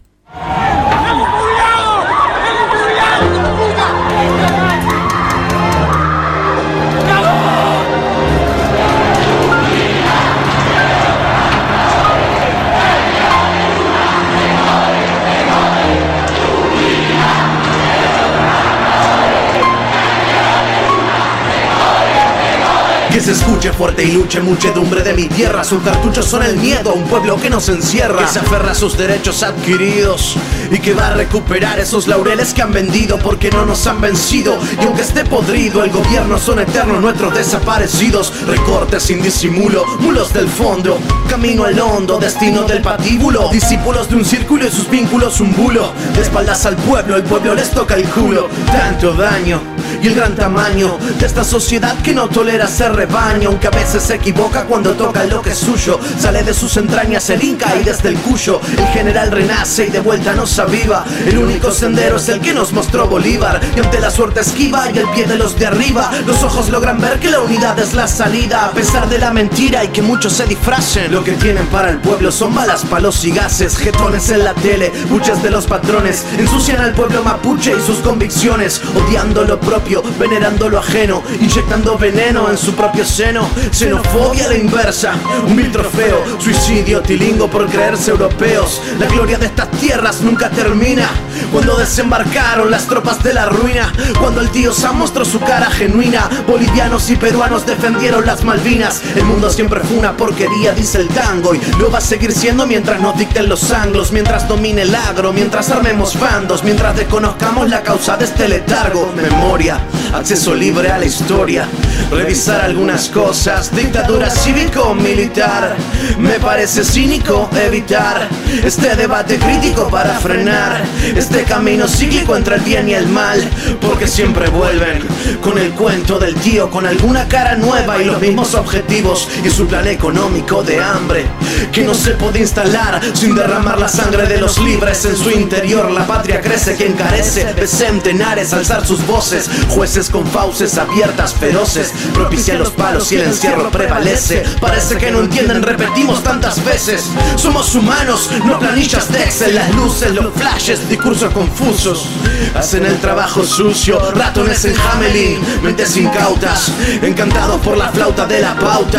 Que se escuche fuerte y luche muchedumbre de mi tierra. Sus cartuchos son el miedo a un pueblo que nos encierra, que se aferra a sus derechos adquiridos y que va a recuperar esos laureles que han vendido porque no nos han vencido. Y aunque esté podrido el gobierno, son eternos nuestros desaparecidos. Recortes sin disimulo, mulos del fondo, camino al hondo, destino del patíbulo. Discípulos de un círculo y sus vínculos un bulo. De espaldas al pueblo, el pueblo les toca el culo. Tanto daño y el gran tamaño de esta sociedad que no tolera ser rebaño, aunque a veces se equivoca cuando toca lo que es suyo. Sale de sus entrañas el Inca y desde el Cuyo el general renace y de vuelta nos aviva. El único sendero es el que nos mostró Bolívar, y ante la suerte esquiva y el pie de los de arriba, los ojos logran ver que la unidad es la salida. A pesar de la mentira y que muchos se disfracen, lo que tienen para el pueblo son balas, palos y gases. Jetones en la tele, buches de los patrones, ensucian al pueblo mapuche y sus convicciones, odiando lo propio, venerando lo ajeno, inyectando veneno en su propio seno. Xenofobia a la inversa, un vil trofeo, suicidio tilingo por creerse europeos. La gloria de estas tierras nunca termina. Cuando desembarcaron las tropas de la ruina, cuando el tío Sam mostró su cara genuina, bolivianos y peruanos defendieron las Malvinas. El mundo siempre fue una porquería, dice el tango, y lo va a seguir siendo mientras nos dicten los anglos, mientras domine el agro, mientras armemos bandos, mientras desconozcamos la causa de este letargo. Memoria, acceso libre a la historia, revisar algunas cosas, dictadura cívico-militar. Me parece cínico evitar este debate crítico para frenar este camino cíclico entre el bien y el mal, porque siempre vuelven con el cuento del tío, con alguna cara nueva y los mismos objetivos, y su plan económico de hambre que no se puede instalar sin derramar la sangre de los libres en su interior. La patria crece que encarece de centenares alzar sus voces, jueces con fauces abiertas feroces propician los palos y el encierro prevalece. Parece que no entienden, repetimos tantas veces, somos humanos, no planillas de Excel. Las luces, los flashes, discursos confusos hacen el trabajo sucio. Ratones en Hamelin, mentes incautas, encantados por la flauta de la pauta.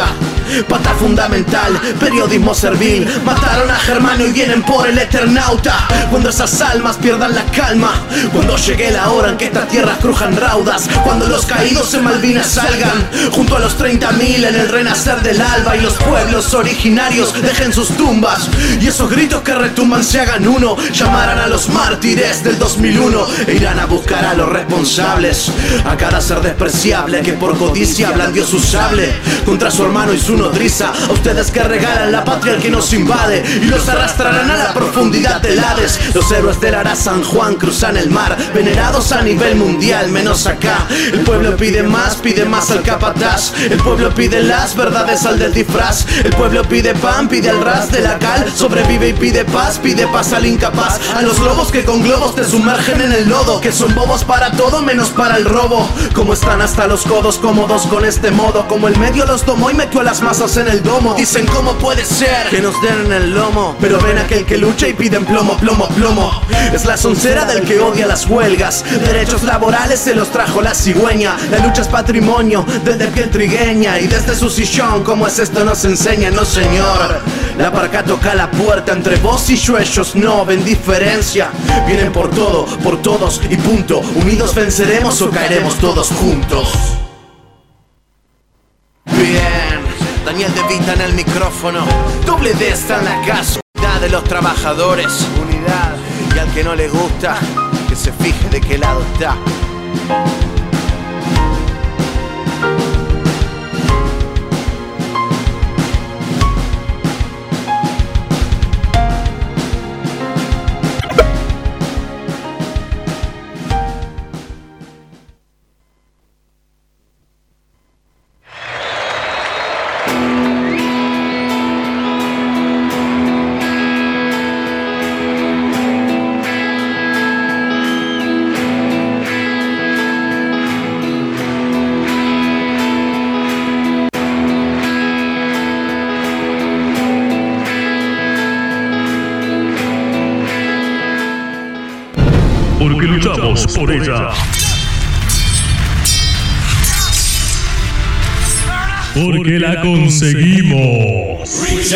pata fundamental, periodismo servil. Mataron a Germano y vienen por el Eternauta. Cuando esas almas pierdan la calma, cuando llegue la hora en que estas tierras crujan raudas, cuando los caídos en Malvinas salgan junto a los treinta mil en el renacer del alba, y los pueblos originarios dejen sus tumbas y esos gritos que retumban se hagan uno, llamarán a los mártires del dos mil uno e irán a buscar a los responsables, a cada ser despreciable que por codicia blandió su sable contra su hermano y su nodriza, a ustedes que regalan la patria al que nos invade y los arrastrarán a la profundidad del Hades. Los héroes del Ara San Juan cruzan el mar, venerados a nivel mundial, menos acá. El pueblo pide más, pide más al capataz. El pueblo pide las verdades al del disfraz. El pueblo pide pan, pide al ras de la cal. Sobrevive y pide paz, pide paz al incapaz. A los lobos que con globos te sumergen en el lodo, que son bobos para todo menos para el robo. Como están hasta los codos cómodos con este modo, como el medio los tomó y metió a las masas en el domo. Dicen cómo puede ser que nos den en el lomo, pero ven aquel que lucha y piden plomo, plomo, plomo. Es la soncera del que odia las huelgas. Derechos laborales se los trajo la cigüeña. La lucha es patrimonio del de piel trigueña, y desde su sillón como es esto nos enseña. No señor, la parca toca la puerta entre vos y yo, ellos no ven diferencia. Vienen por todo, por todos y punto. Unidos venceremos o caeremos todos juntos. Bien, Daniel De Vita en el micrófono. Doble D está en la casa. Unidad de los trabajadores, unidad. Y al que no le gusta, que se fije de qué lado está. Porque luchamos por ella. Porque la conseguimos.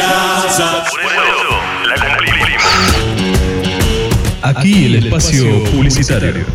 Aquí el espacio publicitario.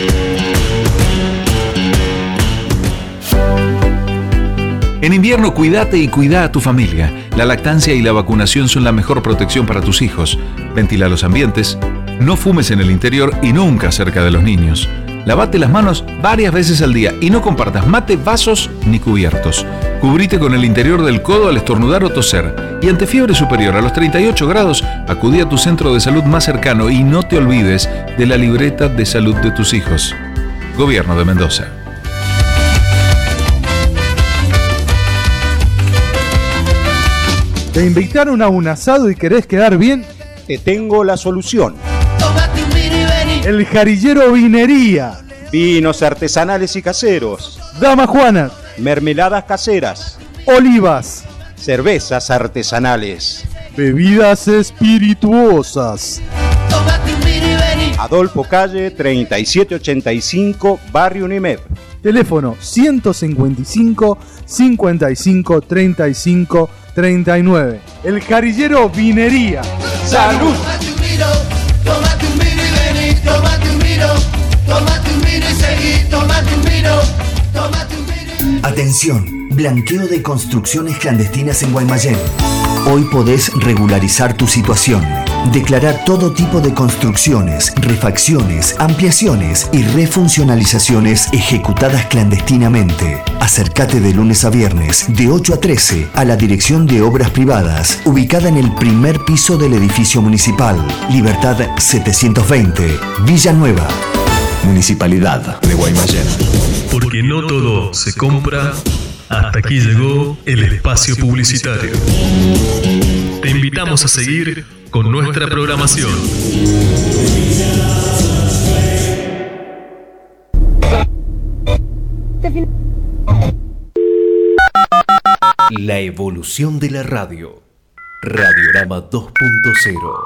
En invierno, cuídate y cuida a tu familia. La lactancia y la vacunación son la mejor protección para tus hijos. Ventila los ambientes, no fumes en el interior y nunca cerca de los niños. Lavate las manos varias veces al día y no compartas mate, vasos ni cubiertos. Cubrite con el interior del codo al estornudar o toser. Y ante fiebre superior a los treinta y ocho grados, acudí a tu centro de salud más cercano y no te olvides de la libreta de salud de tus hijos. Gobierno de Mendoza. ¿Te invitaron a un asado y querés quedar bien? Te tengo la solución. El Jarillero Vinería. Vinos artesanales y caseros. Dama Juana. Mermeladas caseras. Olivas. Cervezas artesanales. Bebidas espirituosas. Adolfo Calle treinta y siete ochenta y cinco, Barrio Unimed. Teléfono ciento cincuenta y cinco, cincuenta y cinco, treinta y cinco, treinta y nueve. El Jarillero Vinería. ¡Salud! Tómate un vino y vení, tómate un vino, tómate un vino y seguí, tómate un vino, tómate un vino. Atención, blanqueo de construcciones clandestinas en Guaymallén. Hoy podés regularizar tu situación. Declarar todo tipo de construcciones, refacciones, ampliaciones y refuncionalizaciones ejecutadas clandestinamente. Acércate de lunes a viernes, de ocho a trece, a la Dirección de Obras Privadas, ubicada en el primer piso del edificio municipal. Libertad setecientos veinte, Villa Nueva. Municipalidad de Guaymallén. Porque no todo se compra. Hasta aquí llegó el espacio publicitario. Te invitamos a seguir con nuestra programación. La evolución de la radio. Radiorama dos punto cero.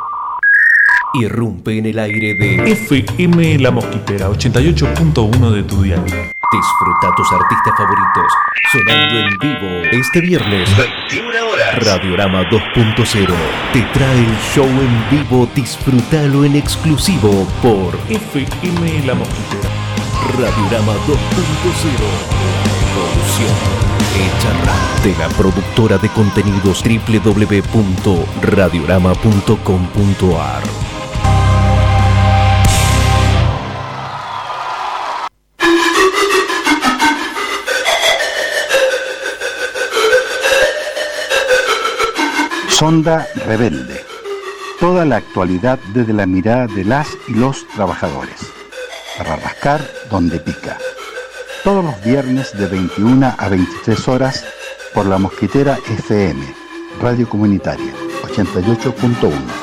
Irrumpe en el aire de F M La Mosquitera ochenta y ocho punto uno de tu diario. Disfruta tus artistas favoritos sonando en vivo este viernes. veintiuna horas. Radiorama dos punto cero te trae el show en vivo. Disfrútalo en exclusivo por F M La Mosquitera. Radiorama dos punto cero. Producción hecha rap de la productora de contenidos doble u doble u doble u punto radiorama punto com punto a r. Sonda Rebelde. Toda la actualidad desde la mirada de las y los trabajadores. Para rascar donde pica. Todos los viernes de veintiuna a veintitrés horas por La Mosquitera F M, Radio Comunitaria, ochenta y ocho punto uno.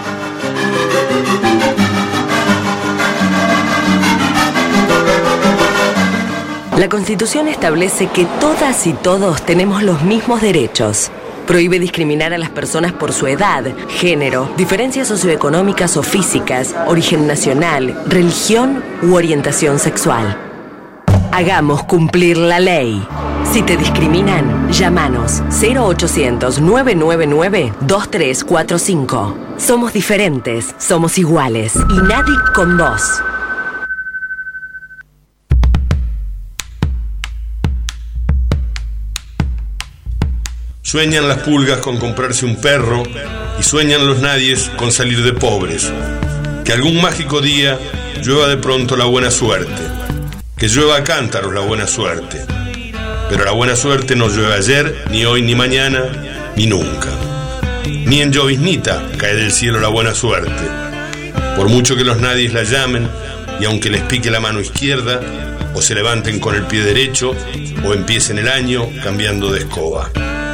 La Constitución establece que todas y todos tenemos los mismos derechos. Prohíbe discriminar a las personas por su edad, género, diferencias socioeconómicas o físicas, origen nacional, religión u orientación sexual. Hagamos cumplir la ley. Si te discriminan, llámanos cero ochocientos, nueve nueve nueve, dos tres cuatro cinco. Somos diferentes, somos iguales y nadie con vos. Sueñan las pulgas con comprarse un perro y sueñan los nadies con salir de pobres. Que algún mágico día llueva de pronto la buena suerte. Que llueva a cántaros la buena suerte. Pero la buena suerte no llueve ayer, ni hoy, ni mañana, ni nunca. Ni en lloviznita cae del cielo la buena suerte. Por mucho que los nadies la llamen, y aunque les pique la mano izquierda, o se levanten con el pie derecho, o empiecen el año cambiando de escoba.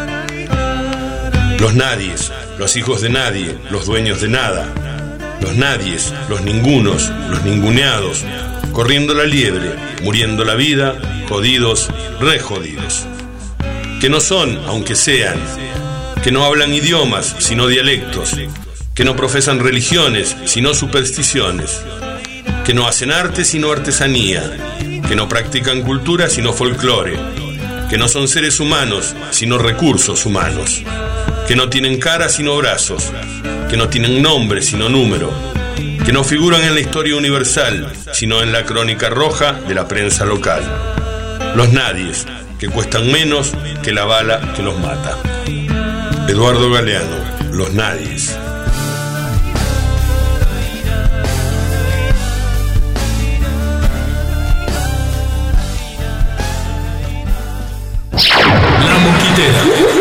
Los nadies, los hijos de nadie, los dueños de nada. Los nadies, los ningunos, los ninguneados, corriendo la liebre, muriendo la vida, jodidos, re jodidos. Que no son, aunque sean, que no hablan idiomas, sino dialectos, que no profesan religiones, sino supersticiones, que no hacen arte, sino artesanía, que no practican cultura, sino folclore, que no son seres humanos, sino recursos humanos, que no tienen cara sino brazos, que no tienen nombre sino número, que no figuran en la historia universal, sino en la crónica roja de la prensa local. Los nadies, que cuestan menos que la bala que los mata. Eduardo Galeano, Los nadies. La Mosquitera.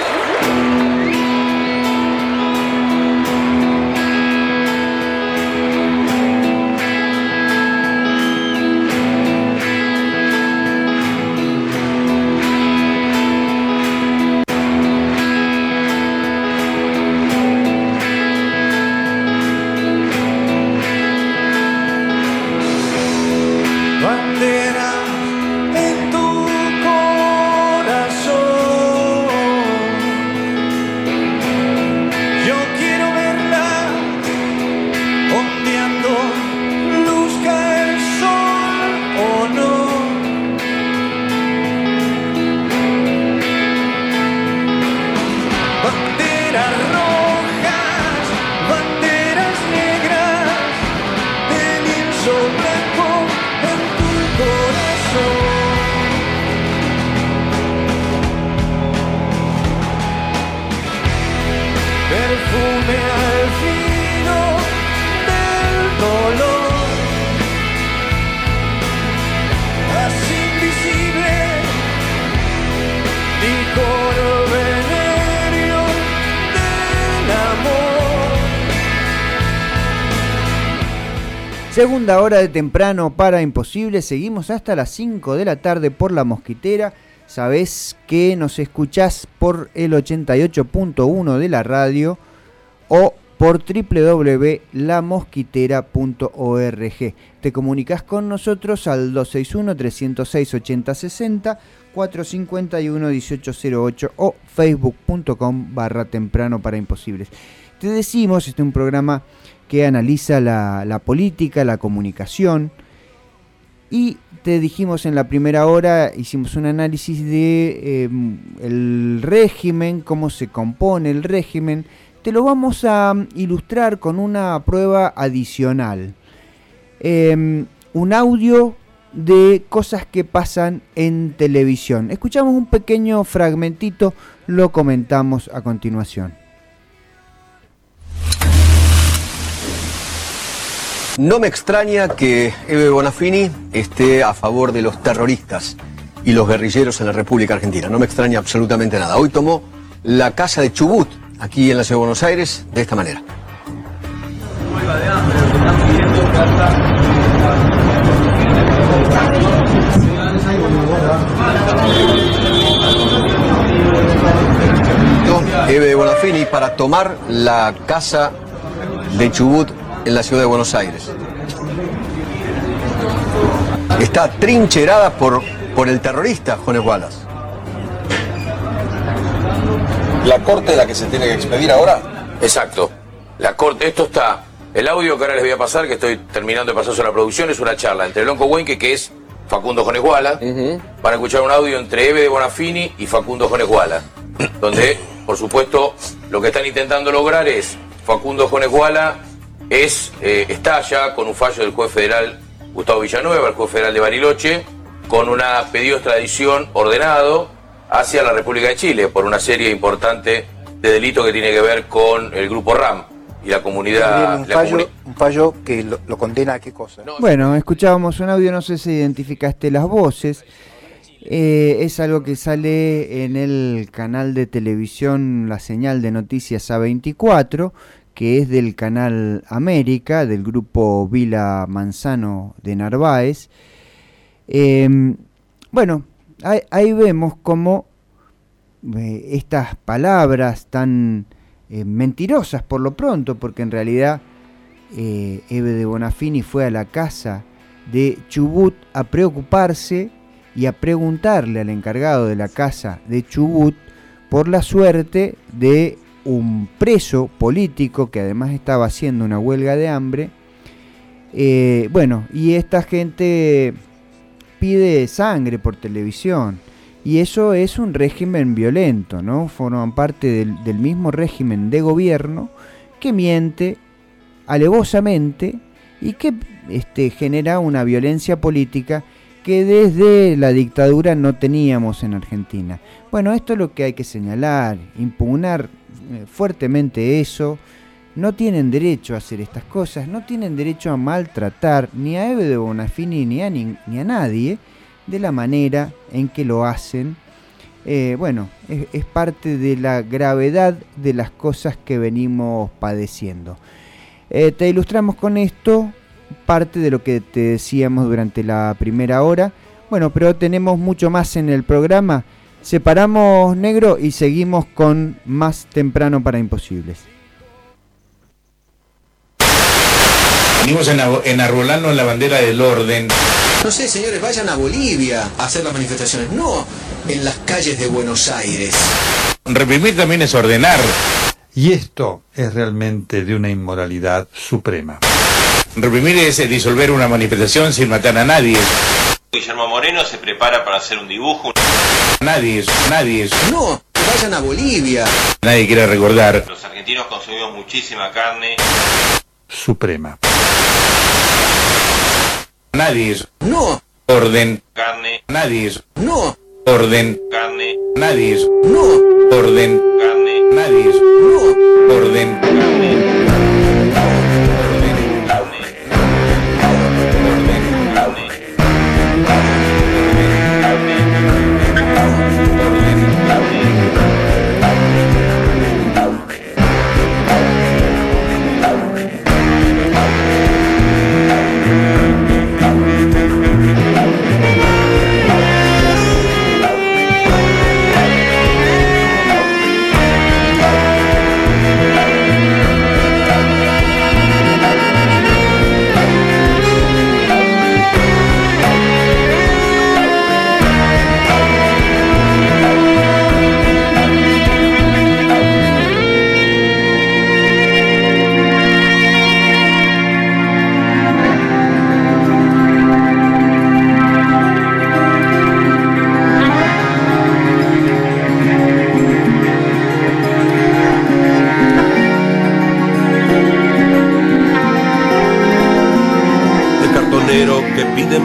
Segunda hora de temprano para Imposible. Seguimos hasta las cinco de la tarde por La Mosquitera. Sabés que nos escuchás por el ochenta y ocho punto uno de la radio o por doble u doble u doble u punto la mosquitera punto org. Te comunicás con nosotros al dos seis uno, tres cero seis, ocho cero seis cero, cuatro cinco uno, uno ocho cero ocho o facebook punto com barra temprano para imposibles. Te decimos, este es un programa que analiza la, la política, la comunicación, y te dijimos en la primera hora, hicimos un análisis de eh, el régimen, cómo se compone el régimen. Te lo vamos a ilustrar con una prueba adicional. Eh, un audio de cosas que pasan en televisión. Escuchamos un pequeño fragmentito, lo comentamos a continuación. No me extraña que Eve Bonafini esté a favor de los terroristas y los guerrilleros en la República Argentina. No me extraña absolutamente nada. Hoy tomó la casa de Chubut, aquí en la ciudad de Buenos Aires, de esta manera. Eve Bonafini para tomar la casa de Chubut en la ciudad de Buenos Aires. Está trincherada por, por el terrorista Jones Wallace. ¿La corte es la que se tiene que expedir ahora? Exacto. La corte, esto está, el audio que ahora les voy a pasar, que estoy terminando de pasar sobre la producción, es una charla entre Lonco Huenque, que es Facundo Jones Wallace. Uh-huh. Van a escuchar un audio entre Eve de Bonafini y Facundo Jones Wallace, donde, por supuesto, lo que están intentando lograr es Facundo Jones Wallace es, eh, está ya con un fallo del juez federal Gustavo Villanueva, el juez federal de Bariloche, con un pedido de extradición ordenado hacia la República de Chile por una serie importante de delitos que tiene que ver con el grupo RAM y la comunidad. Un fallo, comuni- un fallo que lo, lo condena a qué cosa. Bueno, escuchábamos un audio, no sé si identificaste las voces. Eh, es algo que sale en el canal de televisión, la señal de noticias A veinticuatro, que es del canal América, del grupo Vila Manzano de Narváez. Eh, bueno, ahí, ahí vemos cómo eh, estas palabras tan eh, mentirosas por lo pronto, porque en realidad eh, Eve de Bonafini fue a la casa de Chubut a preocuparse y a preguntarle al encargado de la casa de Chubut por la suerte de un preso político que además estaba haciendo una huelga de hambre. Eh, bueno, y esta gente pide sangre por televisión, y eso es un régimen violento, ¿no? Forman parte del, del mismo régimen de gobierno que miente alevosamente y que este, genera una violencia política que desde la dictadura no teníamos en Argentina. Bueno, esto es lo que hay que señalar, impugnar eh, fuertemente eso. No tienen derecho a hacer estas cosas, no tienen derecho a maltratar ni a Eve de Bonafini ni a, ni, ni a nadie de la manera en que lo hacen. Eh, bueno, es, es parte de la gravedad de las cosas que venimos padeciendo. Eh, te ilustramos con esto parte de lo que te decíamos durante la primera hora. Bueno, pero tenemos mucho más en el programa. Separamos, negro, y seguimos con más temprano para Imposibles. Venimos enarbolando la bandera del orden. No sé, señores, vayan a Bolivia a hacer las manifestaciones, no en las calles de Buenos Aires. Reprimir también es ordenar. Y esto es realmente de una inmoralidad suprema. Reprimir es disolver una manifestación sin matar a nadie. Guillermo Moreno se prepara para hacer un dibujo. Nadie, nadie. No, vayan a Bolivia. Nadie quiere recordar. Los argentinos consumimos muchísima carne. Suprema. Nadie. No. Orden. Carne. Nadie. No. Orden. Carne. Nadie. No. Orden. Carne. Nadie. No. Orden. Carne.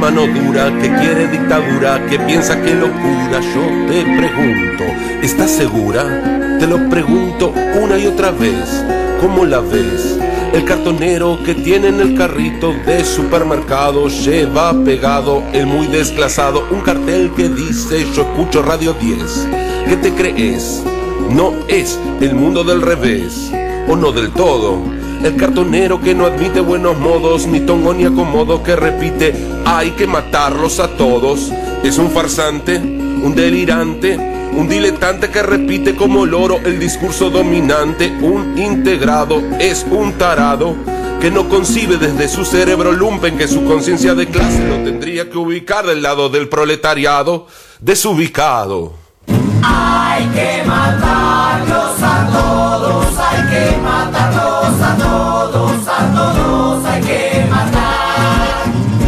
mano dura, que quiere dictadura, que piensa que locura. Yo te pregunto, ¿estás segura? Te lo pregunto una y otra vez, ¿cómo la ves? El cartonero que tiene en el carrito de supermercado lleva pegado el muy desclasado un cartel que dice yo escucho Radio diez. ¿Qué te crees? No es el mundo del revés, o no del todo. El cartonero que no admite buenos modos, ni tongo ni acomodo, que repite hay que matarlos a todos. Es un farsante, un delirante, un diletante que repite como loro el discurso dominante. Un integrado es un tarado que no concibe desde su cerebro lumpen que su conciencia de clase lo tendría que ubicar del lado del proletariado desubicado. Hay que matarlos a todos, hay que matarlos a todos, a todos hay que matar.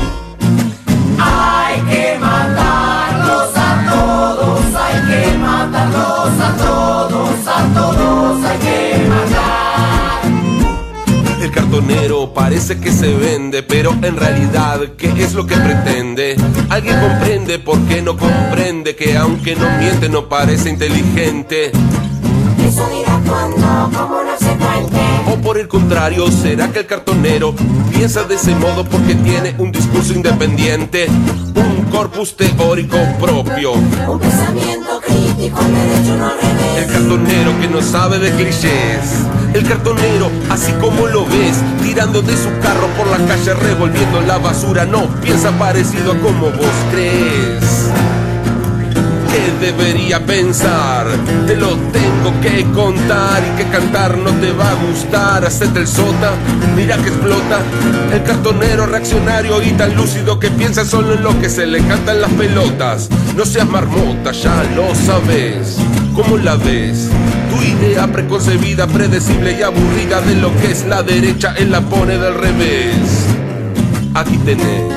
Hay que matarlos a todos, hay que matarlos a todos, a todos hay que matar. El cartonero parece que se vende, pero en realidad, ¿qué es lo que pretende? ¿Alguien comprende por qué no comprende que aunque no miente no parece inteligente? Eso dirá cuando, como no se cuente. O por el contrario, ¿será que el cartonero piensa de ese modo porque tiene un discurso independiente? Un corpus teórico propio, un pensamiento crítico, al derecho no al revés. El cartonero que no sabe de clichés. El cartonero, así como lo ves, tirando de su carro por la calle revolviendo la basura, no piensa parecido a como vos crees. ¿Qué debería pensar? Te lo tengo que contar y que cantar no te va a gustar. Hacete el sota, mira que explota. El cartonero reaccionario y tan lúcido que piensa solo en lo que se le cantan las pelotas. No seas marmota, ya lo sabes. ¿Cómo la ves? Tu idea preconcebida, predecible y aburrida de lo que es la derecha, él la pone del revés. Aquí tenés.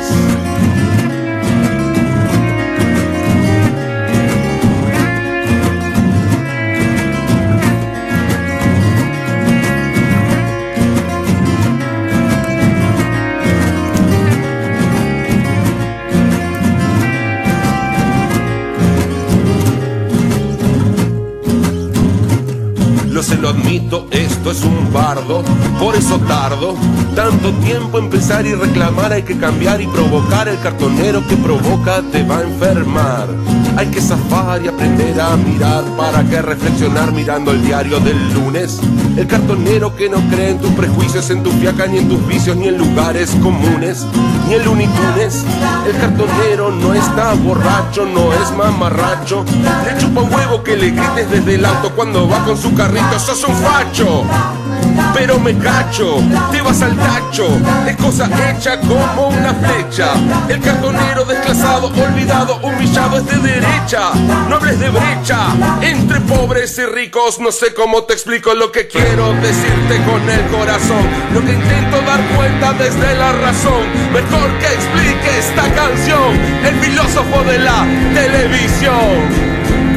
Se lo admito, esto es un bardo, por eso tardo tanto tiempo en pensar y reclamar. Hay que cambiar y provocar. El cartonero que provoca te va a enfermar. Hay que zafar y aprender a mirar. ¿Para qué reflexionar mirando el diario del lunes? El cartonero que no cree en tus prejuicios, en tu fiaca, ni en tus vicios, ni en lugares comunes, ni en lunitunes. El cartonero no está borracho, no es mamarracho. Le chupa un huevo que le grites desde el auto cuando va con su carrito. Sos un facho, pero me cacho, te vas al tacho. Es cosa hecha como una flecha. El cartonero desclasado, olvidado, humillado es de derecha. No hables de brecha entre pobres y ricos. No sé cómo te explico lo que quiero decirte con el corazón, lo que intento dar cuenta desde la razón. Mejor que explique esta canción el filósofo de la televisión.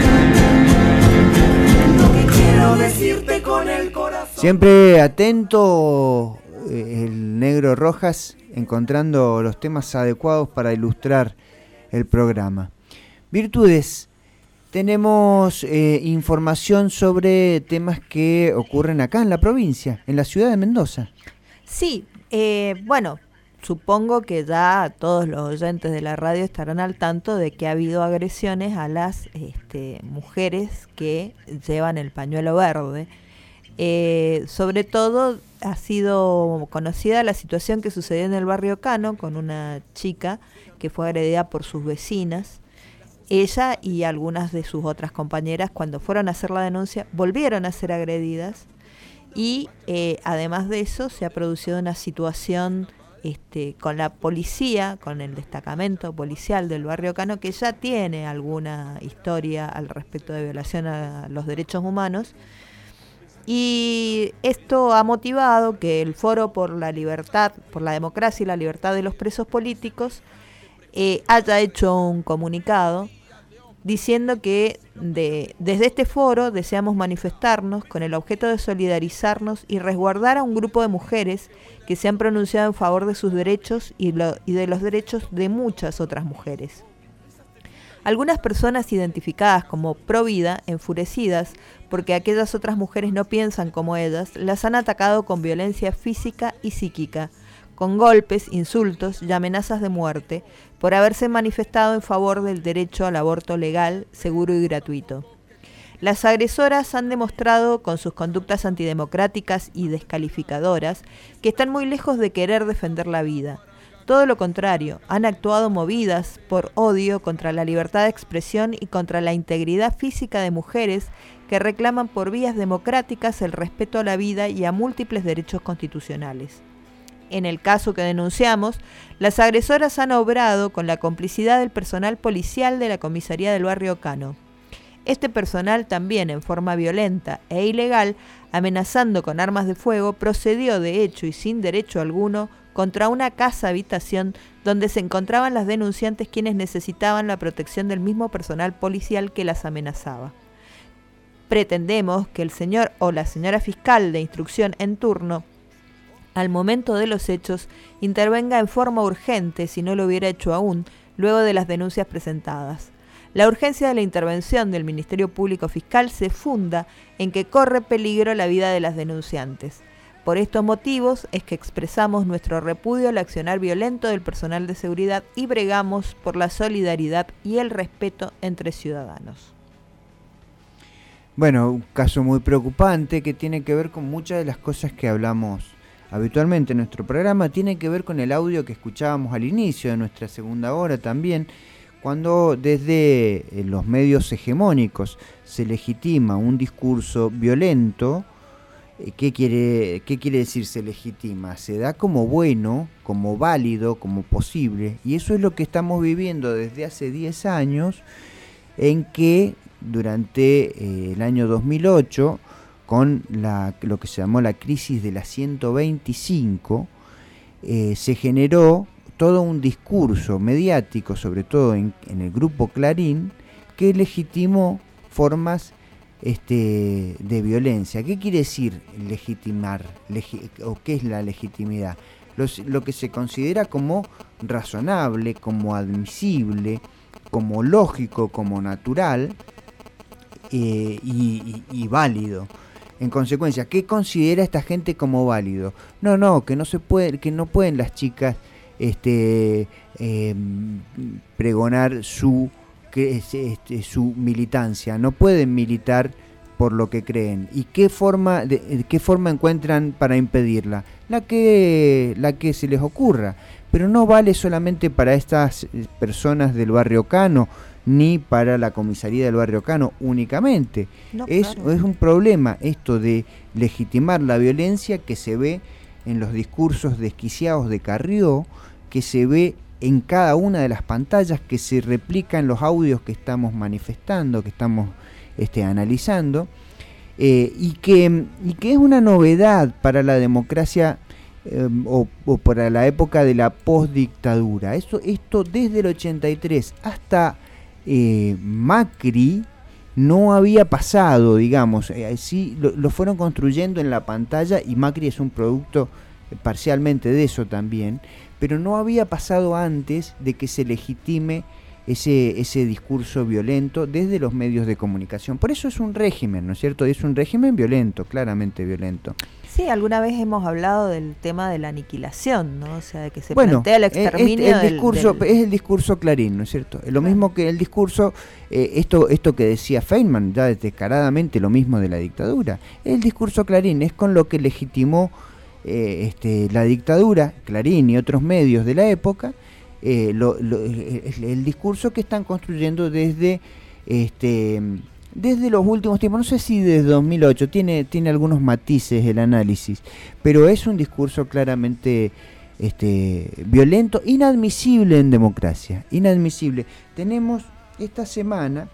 Decirte con el corazón. Siempre atento eh, el Negro Rojas, encontrando los temas adecuados para ilustrar el programa. Virtudes, tenemos eh, información sobre temas que ocurren acá en la provincia, en la ciudad de Mendoza. Sí, eh, bueno, supongo que ya todos los oyentes de la radio estarán al tanto de que ha habido agresiones a las este, mujeres que llevan el pañuelo verde. Eh, sobre todo ha sido conocida la situación que sucedió en el barrio Cano con una chica que fue agredida por sus vecinas. Ella y algunas de sus otras compañeras, cuando fueron a hacer la denuncia, volvieron a ser agredidas y eh, además de eso se ha producido una situación Este, con la policía, con el destacamento policial del barrio Cano, que ya tiene alguna historia al respecto de violación a los derechos humanos, y esto ha motivado que el Foro por la Libertad, por la Democracia y la Libertad de los Presos Políticos eh, haya hecho un comunicado diciendo que de, desde este foro deseamos manifestarnos con el objeto de solidarizarnos y resguardar a un grupo de mujeres que se han pronunciado en favor de sus derechos y, lo, y de los derechos de muchas otras mujeres. Algunas personas identificadas como pro vida, enfurecidas porque aquellas otras mujeres no piensan como ellas, las han atacado con violencia física y psíquica, con golpes, insultos y amenazas de muerte, por haberse manifestado en favor del derecho al aborto legal, seguro y gratuito. Las agresoras han demostrado con sus conductas antidemocráticas y descalificadoras que están muy lejos de querer defender la vida. Todo lo contrario, han actuado movidas por odio contra la libertad de expresión y contra la integridad física de mujeres que reclaman por vías democráticas el respeto a la vida y a múltiples derechos constitucionales. En el caso que denunciamos, las agresoras han obrado con la complicidad del personal policial de la comisaría del barrio Cano. Este personal también, en forma violenta e ilegal, amenazando con armas de fuego, procedió de hecho y sin derecho alguno contra una casa-habitación donde se encontraban las denunciantes, quienes necesitaban la protección del mismo personal policial que las amenazaba. Pretendemos que el señor o la señora fiscal de instrucción en turno, al momento de los hechos, intervenga en forma urgente, si no lo hubiera hecho aún, luego de las denuncias presentadas. La urgencia de la intervención del Ministerio Público Fiscal se funda en que corre peligro la vida de las denunciantes. Por estos motivos es que expresamos nuestro repudio al accionar violento del personal de seguridad y bregamos por la solidaridad y el respeto entre ciudadanos. Bueno, un caso muy preocupante que tiene que ver con muchas de las cosas que hablamos habitualmente en nuestro programa, tiene que ver con el audio que escuchábamos al inicio de nuestra segunda hora también, cuando desde los medios hegemónicos se legitima un discurso violento. ¿Qué quiere, qué quiere decir se legitima? Se da como bueno, como válido, como posible, y eso es lo que estamos viviendo desde hace diez años, en que durante eh, el año dos mil ocho, con la, lo que se llamó la crisis de la ciento veinticinco, eh, se generó todo un discurso mediático, sobre todo en, en el grupo Clarín, que legitimó formas este, de violencia. ¿Qué quiere decir legitimar? Legi- ¿O qué es la legitimidad? Los, lo que se considera como razonable, como admisible, como lógico, como natural eh, y, y, y válido. En consecuencia, ¿qué considera esta gente como válido? No, no, que no se puede, que no pueden las chicas este, eh, pregonar su, que, este, su militancia, no pueden militar por lo que creen. ¿Y qué forma, de, qué forma encuentran para impedirla? La que, la que se les ocurra. Pero no vale solamente para estas personas del barrio Cano, ni para la comisaría del barrio Cano únicamente. No, es, claro. Es un problema esto de legitimar la violencia que se ve en los discursos desquiciados de Carrió, que se ve en cada una de las pantallas, que se replica en los audios que estamos manifestando, que estamos este, analizando, eh, y, que, y que es una novedad para la democracia eh, o, o para la época de la postdictadura. Esto, esto desde el ochenta y tres hasta Eh, Macri no había pasado, digamos, eh, sí lo, lo fueron construyendo en la pantalla, y Macri es un producto eh, parcialmente de eso también, pero no había pasado antes de que se legitime ese, ese discurso violento desde los medios de comunicación. Por eso es un régimen, ¿no es cierto? Es un régimen violento, claramente violento. Sí, alguna vez hemos hablado del tema de la aniquilación, ¿no? O sea, de que se bueno, plantea el exterminio el, el discurso, del, del... es el discurso Clarín, ¿no es cierto? Lo mismo que el discurso, eh, esto esto que decía Feynman, ya descaradamente lo mismo de la dictadura. El discurso Clarín es con lo que legitimó eh, este, la dictadura, Clarín y otros medios de la época, eh, lo, lo, el, el discurso que están construyendo desde... este desde los últimos tiempos, no sé si desde dos mil ocho, tiene, tiene algunos matices el análisis, pero es un discurso claramente este, violento, inadmisible en democracia, inadmisible. Tenemos esta semana,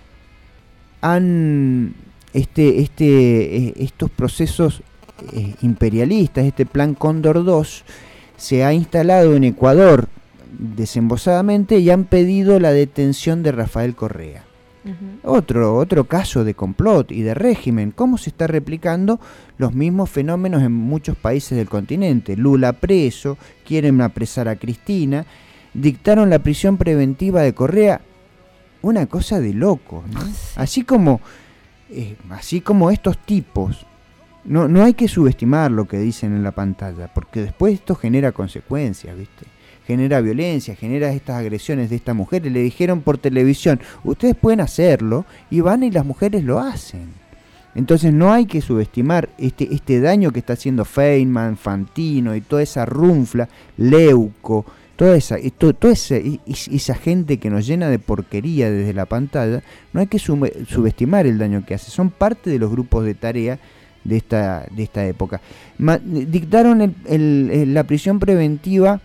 han este, este, estos procesos eh, imperialistas, este plan Cóndor dos, se ha instalado en Ecuador desembosadamente y han pedido la detención de Rafael Correa. Uh-huh. Otro, otro caso de complot y de régimen. ¿Cómo se está replicando los mismos fenómenos en muchos países del continente? Lula preso, quieren apresar a Cristina, dictaron la prisión preventiva de Correa. Una cosa de loco, ¿no? Sí. Así como, eh, así como estos tipos. No, no hay que subestimar lo que dicen en la pantalla, porque después esto genera consecuencias, ¿viste? Genera violencia, genera estas agresiones de estas mujeres. Le dijeron por televisión, ustedes pueden hacerlo, y van y las mujeres lo hacen. Entonces no hay que subestimar este, este daño que está haciendo Feynman, Fantino y toda esa runfla, Leuco, toda esa, to, toda esa, esa gente que nos llena de porquería desde la pantalla. No hay que sub, subestimar el daño que hace. Son parte de los grupos de tarea de esta, de esta época. Ma, dictaron el, el, el, la prisión preventiva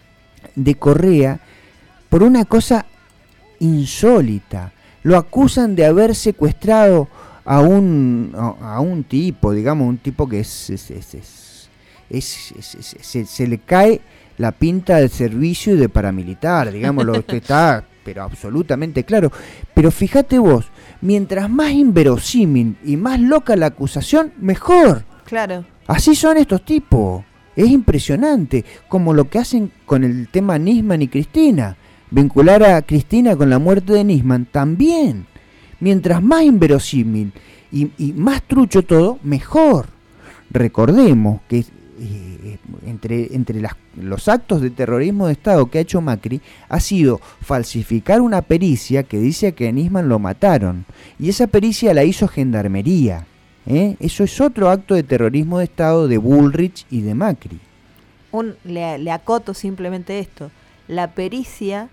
de Correa por una cosa insólita. Lo acusan de haber secuestrado a un a, a un tipo, digamos, un tipo que es, es, es, es, es, es, es se, se le cae la pinta del servicio y de paramilitar, digamos, lo que está, pero absolutamente claro. Pero fíjate vos, mientras más inverosímil y más loca la acusación, mejor. Claro. Así son estos tipos. Es impresionante, como lo que hacen con el tema Nisman y Cristina. Vincular a Cristina con la muerte de Nisman también. Mientras más inverosímil y, y más trucho todo, mejor. Recordemos que eh, entre, entre las, los actos de terrorismo de Estado que ha hecho Macri ha sido falsificar una pericia que dice que a Nisman lo mataron. Y esa pericia la hizo Gendarmería. ¿Eh? Eso es otro acto de terrorismo de Estado de Bullrich y de Macri. Un, le, le acoto simplemente esto. La pericia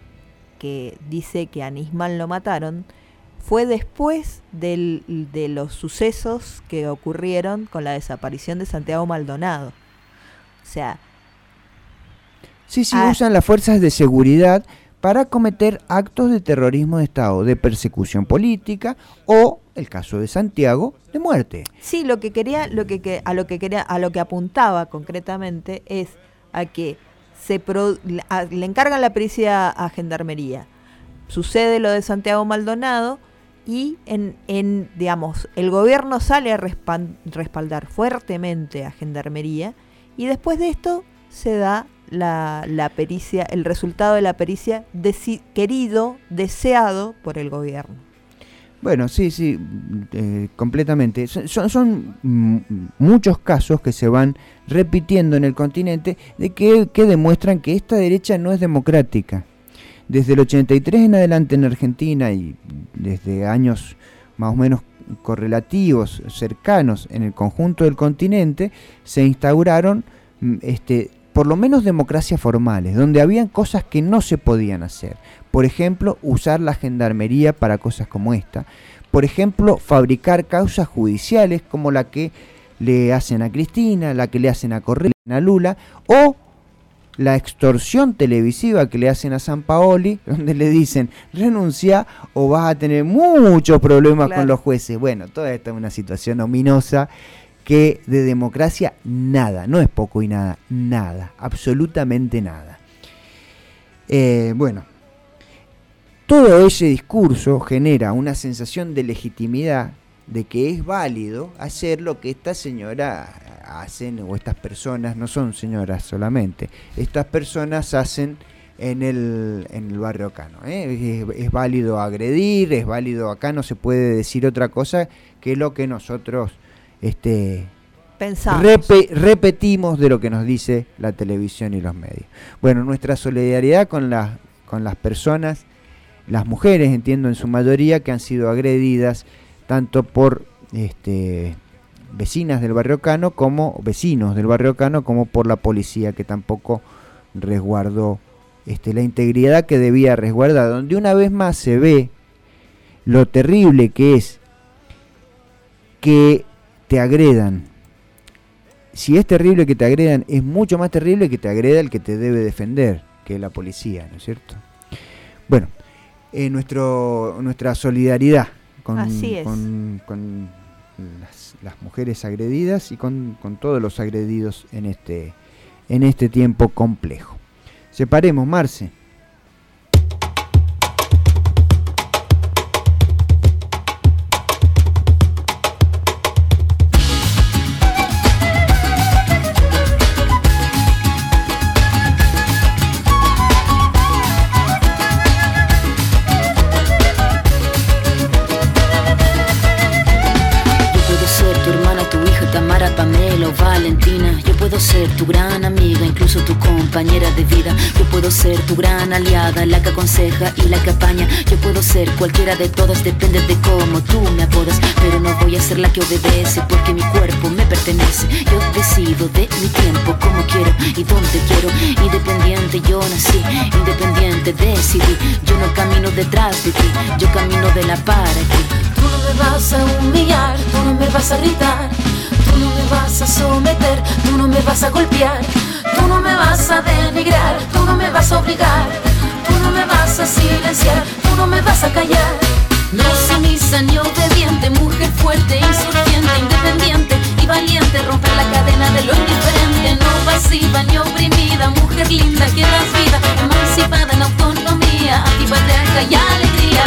que dice que a Nisman lo mataron fue después del, de los sucesos que ocurrieron con la desaparición de Santiago Maldonado. O sea... Sí, sí, a, usan las fuerzas de seguridad para cometer actos de terrorismo de Estado, de persecución política o, el caso de Santiago, de muerte. Sí, lo que quería, lo que, que a lo que quería, a lo que apuntaba concretamente es a que se pro, a, le encargan la pericia a Gendarmería. Sucede lo de Santiago Maldonado y en, en digamos, el gobierno sale a respal, respaldar fuertemente a Gendarmería y después de esto se da La, la pericia, el resultado de la pericia desi- querido, deseado por el gobierno. Bueno, sí, sí, eh, completamente. Son, son m- muchos casos que se van repitiendo en el continente de que, que demuestran que esta derecha no es democrática. Desde el ochenta y tres en adelante en Argentina y desde años más o menos correlativos, cercanos en el conjunto del continente, se instauraron este por lo menos democracias formales, donde habían cosas que no se podían hacer. Por ejemplo, usar la gendarmería para cosas como esta. Por ejemplo, fabricar causas judiciales como la que le hacen a Cristina, la que le hacen a Correa, a Lula, o la extorsión televisiva que le hacen a Sampaoli, donde le dicen, renuncia o vas a tener muchos problemas claro. con los jueces. Bueno, toda esta es una situación ominosa que de democracia nada, no es poco y nada, nada, absolutamente nada. Eh, bueno, todo ese discurso genera una sensación de legitimidad, de que es válido hacer lo que esta señora hacen, o estas personas, no son señoras solamente, estas personas hacen en el, en el barrio Cano. ¿eh? Es, es válido agredir, es válido, acá no se puede decir otra cosa que lo que nosotros... Este, repe, repetimos de lo que nos dice la televisión y los medios. Bueno, nuestra solidaridad con, la, con las personas, las mujeres, entiendo en su mayoría, que han sido agredidas tanto por este, vecinas del barrio Cano como vecinos del barrio Cano, como por la policía, que tampoco resguardó este, la integridad que debía resguardar, donde una vez más se ve lo terrible que es que te agredan. Si es terrible que te agredan, es mucho más terrible que te agreda el que te debe defender, que es la policía, ¿no es cierto? Bueno, eh, nuestro nuestra solidaridad con, con, con las, las mujeres agredidas y con, con todos los agredidos en este, en este tiempo complejo. Separemos, Marce. ser tu gran amiga, incluso tu compañera de vida. Yo puedo ser tu gran aliada, la que aconseja y la que apaña. Yo puedo ser cualquiera de todas, depende de cómo tú me apodas. Pero no voy a ser la que obedece, porque mi cuerpo me pertenece. Yo decido de mi tiempo, como quiero y donde quiero. Independiente yo nací, independiente decidí. Yo no camino detrás de ti, yo camino de la para ti. Tú no me vas a humillar, tú no me vas a gritar, tú no me vas a someter, tú no me vas a golpear, tú no me vas a denigrar, tú no me vas a obligar, tú no me vas a silenciar, tú no me vas a callar. No sumisa ni obediente, mujer fuerte, insurgente, independiente y valiente, romper la cadena de lo indiferente. No pasiva ni oprimida, mujer linda que das vida, emancipada en autonomía, antipatriarca y alegría.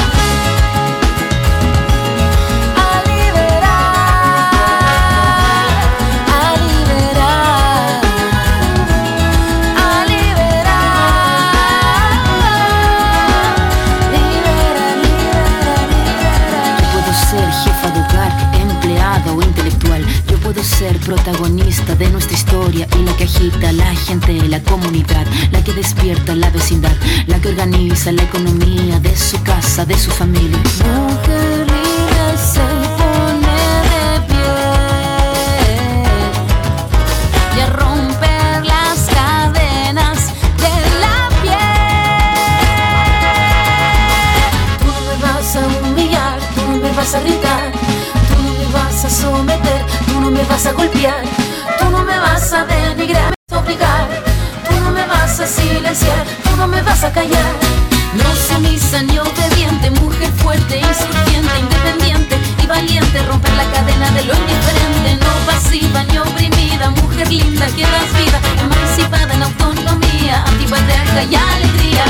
Puedo ser protagonista de nuestra historia y la que agita a la gente, la comunidad, la que despierta la vecindad, la que organiza la economía de su casa, de su familia. Mujer libre se pone de pie y a romper las cadenas de la piel. Tú no me vas a humillar, tú no me vas a gritar, tú no me vas a someter, tú no me vas a golpear, tú no me vas a denigrar, me vas a obligar, tú no me vas a silenciar, tú no me vas a callar. No sumisa ni obediente, mujer fuerte, insurgente, independiente y valiente, romper la cadena de lo indiferente. No pasiva ni oprimida, mujer linda que das vida, emancipada en autonomía, antipatriarca y alegría.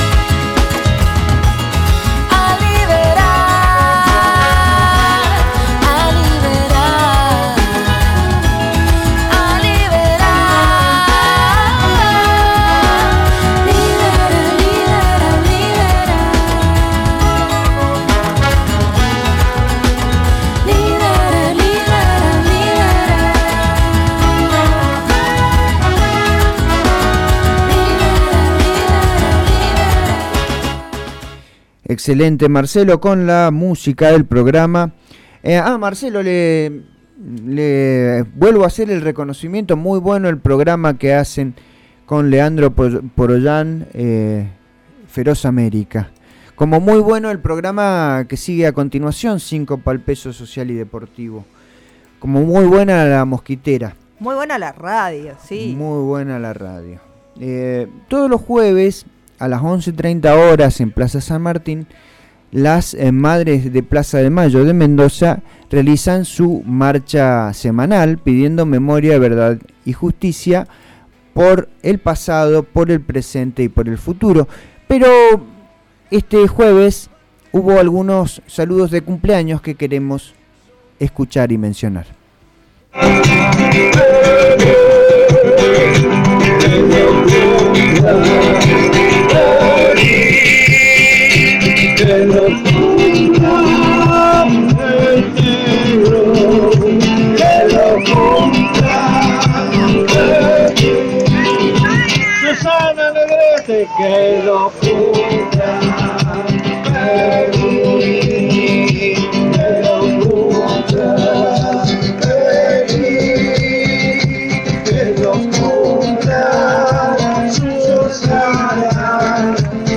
Excelente, Marcelo, con la música del programa. Eh, ah, Marcelo, le, le vuelvo a hacer el reconocimiento. Muy bueno el programa que hacen con Leandro Porollán, eh, Feroz América. Como muy bueno el programa que sigue a continuación, Cinco pa'l Peso Social y Deportivo. Como muy buena la mosquitera. Muy buena la radio, sí. Muy buena la radio. Eh, todos los jueves a las once treinta horas en Plaza San Martín, las eh, Madres de Plaza de Mayo de Mendoza realizan su marcha semanal pidiendo memoria, verdad y justicia por el pasado, por el presente y por el futuro. Pero este jueves hubo algunos saludos de cumpleaños que queremos escuchar y mencionar. Que nos cumpla el tiro, que lo cumpla Susana Negrete, que lo cumpla feliz, que lo cumpla feliz, que lo cumpla Susana.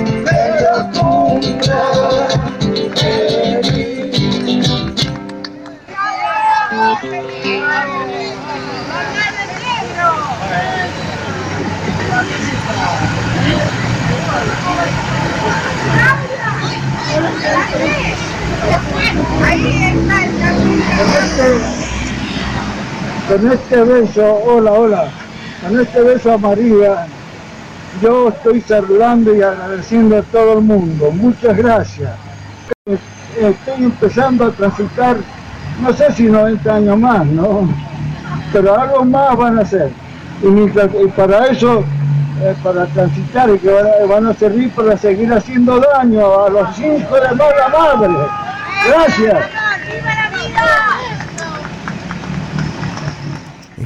Con este beso, hola, hola, con este beso a María, yo estoy saludando y agradeciendo a todo el mundo. Muchas gracias. Estoy empezando a transitar, no sé si noventa años más, ¿no? Pero algo más van a hacer. Y, mientras, y para eso, eh, para transitar, y que van a, van a servir para seguir haciendo daño a los hijos de mala madre. Gracias.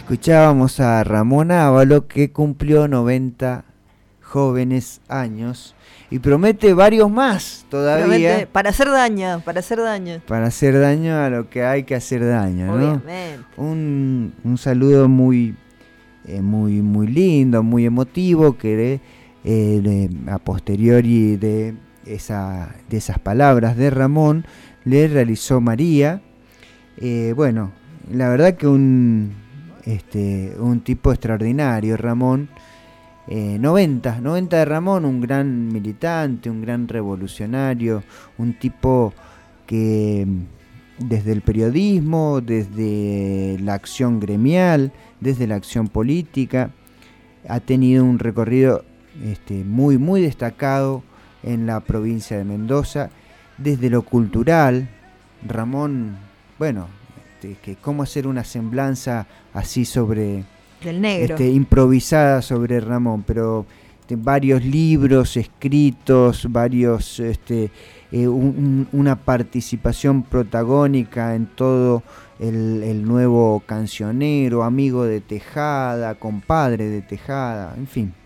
Escuchábamos a Ramón Ávalo, que cumplió noventa jóvenes años y promete varios más todavía. Promete para hacer daño, para hacer daño. Para hacer daño a lo que hay que hacer daño, ¿no? Obviamente. Un, un saludo muy, eh, muy, muy lindo, muy emotivo, que eh, le, a posteriori de, esa, de esas palabras de Ramón le realizó María. Eh, bueno, la verdad que un... Este, un tipo extraordinario, Ramón. eh, noventa, noventa de Ramón, un gran militante, un gran revolucionario, un tipo que desde el periodismo, desde la acción gremial, desde la acción política, ha tenido un recorrido este, muy, muy destacado en la provincia de Mendoza. Desde lo cultural, Ramón, bueno, que cómo hacer una semblanza así sobre del negro, este, improvisada sobre Ramón, pero este, varios libros escritos, varios este, eh, un, una participación protagónica en todo el, el nuevo cancionero, amigo de Tejada, compadre de Tejada, en fin,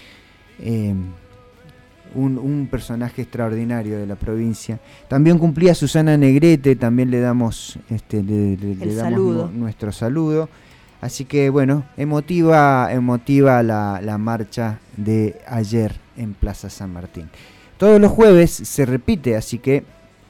eh, Un, un personaje extraordinario de la provincia. También cumplía Susana Negrete, también le damos, este, le, le, le damos saludo. Nu, nuestro saludo. Así que bueno, emotiva, emotiva la, la marcha de ayer en Plaza San Martín. Todos los jueves se repite, así que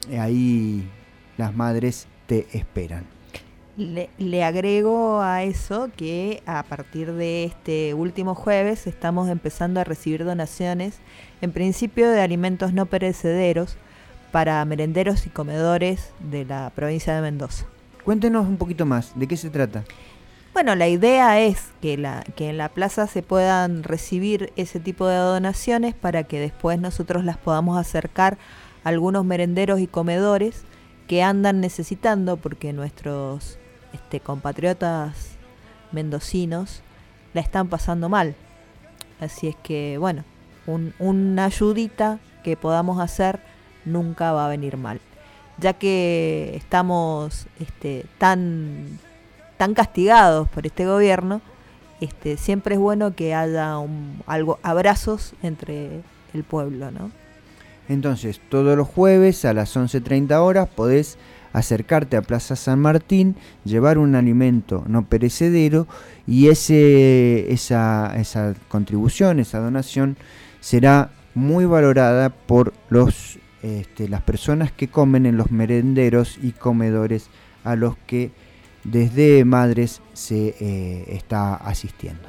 ahí las madres te esperan. Le, le agrego a eso que a partir de este último jueves estamos empezando a recibir donaciones, en principio de alimentos no perecederos, para merenderos y comedores de la provincia de Mendoza. Cuéntenos un poquito más, ¿de qué se trata? Bueno, la idea es que, la, que en la plaza se puedan recibir ese tipo de donaciones para que después nosotros las podamos acercar a algunos merenderos y comedores que andan necesitando, porque nuestros este, compatriotas mendocinos la están pasando mal. Así es que, bueno, un, una ayudita que podamos hacer nunca va a venir mal, ya que estamos este, tan, tan castigados por este gobierno. Este, siempre es bueno que haya un, algo, abrazos entre el pueblo, ¿no? Entonces, todos los jueves a las once treinta horas podés acercarte a Plaza San Martín, llevar un alimento no perecedero, y ese, esa, esa contribución, esa donación, será muy valorada por los, este, las personas que comen en los merenderos y comedores a los que desde Madres se eh, está asistiendo.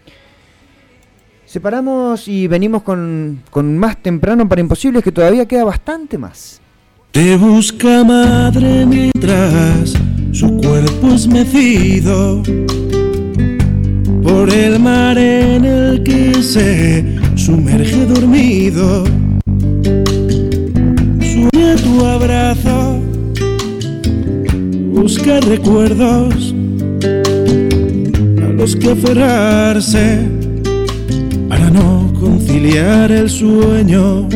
Separamos y venimos con, con más temprano para Imposibles, que todavía queda bastante más. Te busca madre mientras su cuerpo es mecido por el mar en el que se sumerge dormido. Sueña tu abrazo, busca recuerdos a los que aferrarse para no conciliar el sueño.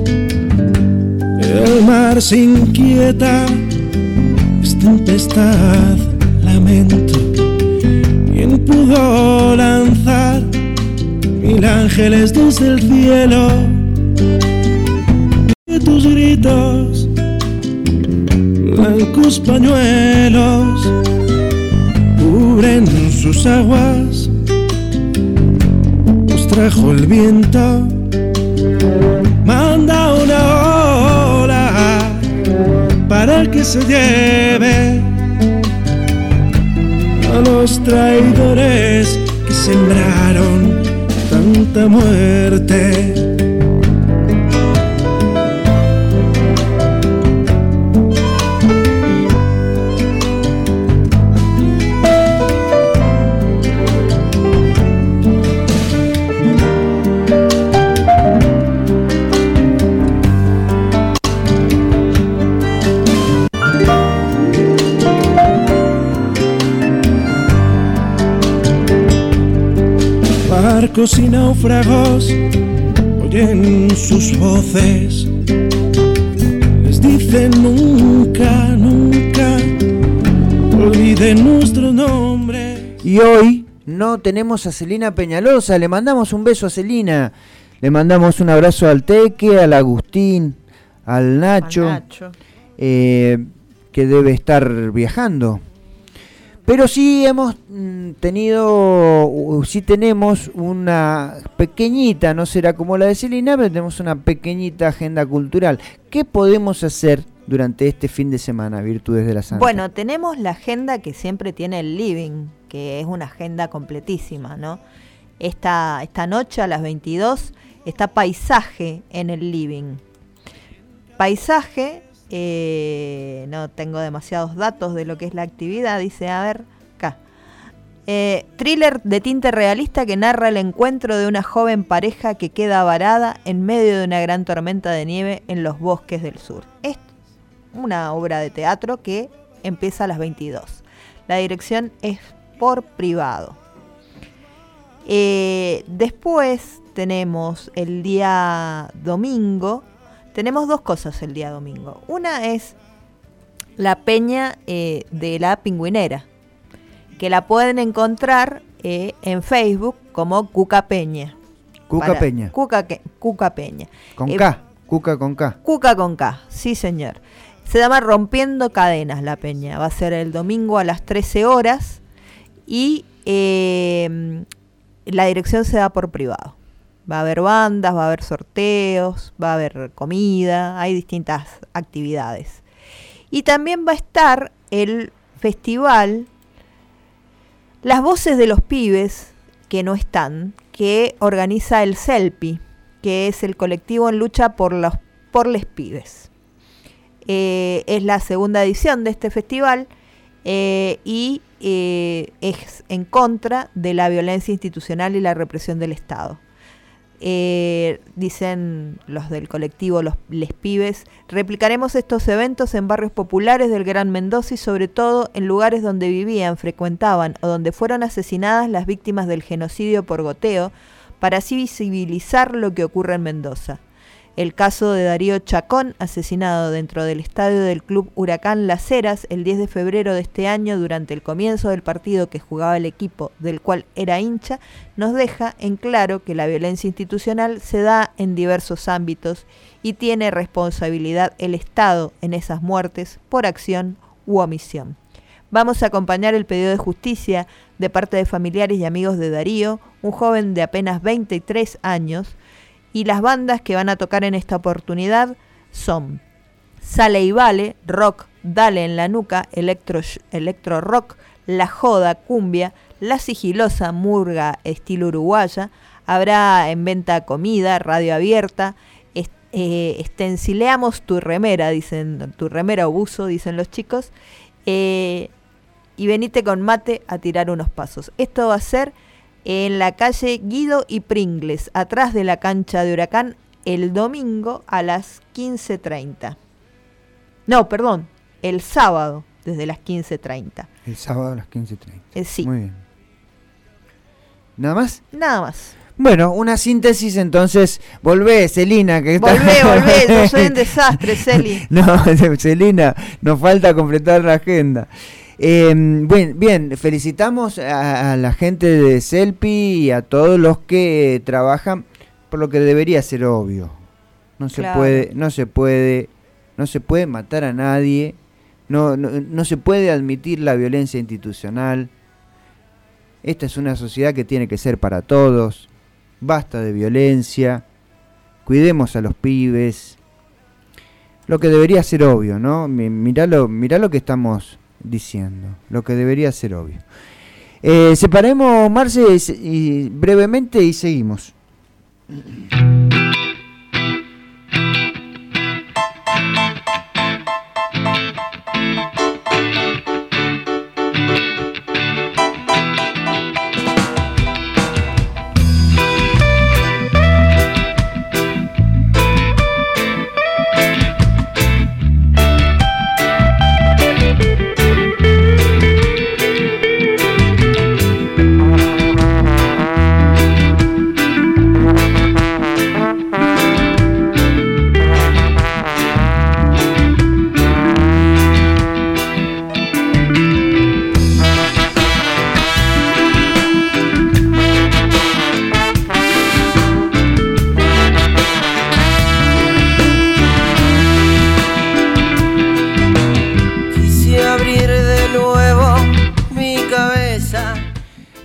El mar se inquieta, es tempestad, lamento. ¿Quién pudo lanzar mil ángeles desde el cielo? De tus gritos, blancos pañuelos cubren sus aguas. Nos trajo el viento, manda una ola para que se lleve a los traidores que sembraron tanta muerte. Barcos y náufragos oyen sus voces, les dicen nunca, nunca olviden nuestro nombre. Y hoy, no tenemos a Celina Peñalosa. Le mandamos un beso a Celina. Le mandamos un abrazo al Teque, al Agustín, al Nacho, Al Nacho. Eh, que debe estar viajando. Pero sí hemos mm, tenido, uh, sí tenemos una pequeñita, no será como la de Celina, pero tenemos una pequeñita agenda cultural. ¿Qué podemos hacer durante este fin de semana, Virtudes de la Santa? Bueno, tenemos la agenda que siempre tiene el Living, que es una agenda completísima, ¿no? Esta, esta noche a las veintidós está Paisaje en el Living. Paisaje, eh, no tengo demasiados datos de lo que es la actividad, dice, a ver, acá. Eh, thriller de tinte realista que narra el encuentro de una joven pareja que queda varada en medio de una gran tormenta de nieve en los bosques del sur. Es una obra de teatro que empieza a las veintidós. La dirección es por privado. Eh, después tenemos el día domingo. Tenemos dos cosas el día domingo. Una es la peña eh, de la Pingüinera, que la pueden encontrar eh, en Facebook como Cuca Peña. Cuca Para, Peña. Cuca, que, Cuca Peña. Con Eh, K, Cuca con K. Cuca con K, sí señor. Se llama Rompiendo Cadenas la peña. Va a ser el domingo a las trece horas y eh, la dirección se da por privado. Va a haber bandas, va a haber sorteos, va a haber comida, hay distintas actividades. Y también va a estar el festival Las Voces de los Pibes, que no están, que organiza el CELPI, que es el colectivo en lucha por los por les pibes. Eh, es la segunda edición de este festival eh, y eh, es en contra de la violencia institucional y la represión del Estado. Eh, dicen los del colectivo los Les Pibes, replicaremos estos eventos en barrios populares del Gran Mendoza y sobre todo en lugares donde vivían, frecuentaban o donde fueron asesinadas las víctimas del genocidio por goteo, para así visibilizar lo que ocurre en Mendoza. El caso de Darío Chacón, asesinado dentro del estadio del Club Huracán Las Heras el diez de febrero de este año durante el comienzo del partido que jugaba el equipo del cual era hincha, nos deja en claro que la violencia institucional se da en diversos ámbitos y tiene responsabilidad el Estado en esas muertes por acción u omisión. Vamos a acompañar el pedido de justicia de parte de familiares y amigos de Darío, un joven de apenas veintitrés años, y las bandas que van a tocar en esta oportunidad son Sale y Vale, Rock, Dale en la Nuca, Electro, electro Rock, La Joda, Cumbia, La Sigilosa, Murga, estilo uruguaya. Habrá en venta comida, radio abierta, est eh, estencileamos tu remera, dicen, tu remera o buzo, dicen los chicos, eh, y venite con mate a tirar unos pasos. Esto va a ser en la calle Guido y Pringles, atrás de la cancha de Huracán, el domingo a las quince treinta. No, perdón, el sábado desde las quince treinta. El sábado a las quince treinta. Eh, sí. Muy bien. ¿Nada más? Nada más. Bueno, una síntesis entonces. Volvé, Celina. Que está... Volvé, volvé, yo soy un desastre, Celi. No, Celina, nos falta completar la agenda. Eh, bien, bien, felicitamos a, a la gente de CELPI y a todos los que trabajan por lo que debería ser obvio. No se Claro. puede, no se puede, no se puede matar a nadie, no, no, no se puede admitir la violencia institucional. Esta es una sociedad que tiene que ser para todos. Basta de violencia, cuidemos a los pibes. Lo que debería ser obvio, ¿no? Mirá lo, mirá lo que estamos diciendo, lo que debería ser obvio. Eh, separemos, Marce, y, y brevemente y seguimos.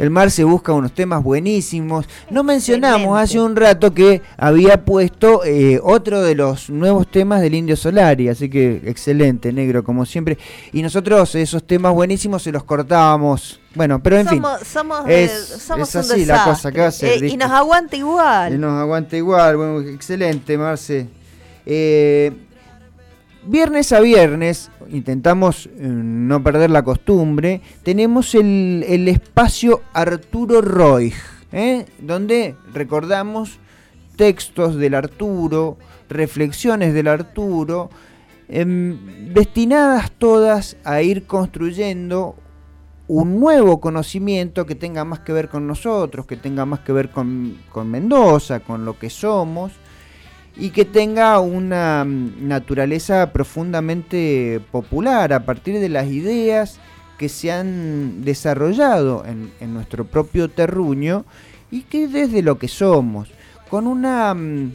el Marce busca unos temas buenísimos. No mencionamos hace un rato que había puesto eh, otro de los nuevos temas del Indio Solari, así que excelente, negro, como siempre. Y nosotros esos temas buenísimos se los cortábamos. Bueno, pero en somos, fin, somos, es, eh, somos es un así la desastre. cosa que hace. Eh, y nos aguanta igual. Y nos aguanta igual, bueno, excelente, Marce. Eh, viernes a viernes, intentamos eh, no perder la costumbre, tenemos el, el espacio Arturo Roig, ¿eh? donde recordamos textos del Arturo, reflexiones del Arturo, eh, destinadas todas a ir construyendo un nuevo conocimiento que tenga más que ver con nosotros, que tenga más que ver con, con Mendoza, con lo que somos, y que tenga una naturaleza profundamente popular a partir de las ideas que se han desarrollado en, en nuestro propio terruño y que desde lo que somos, con una,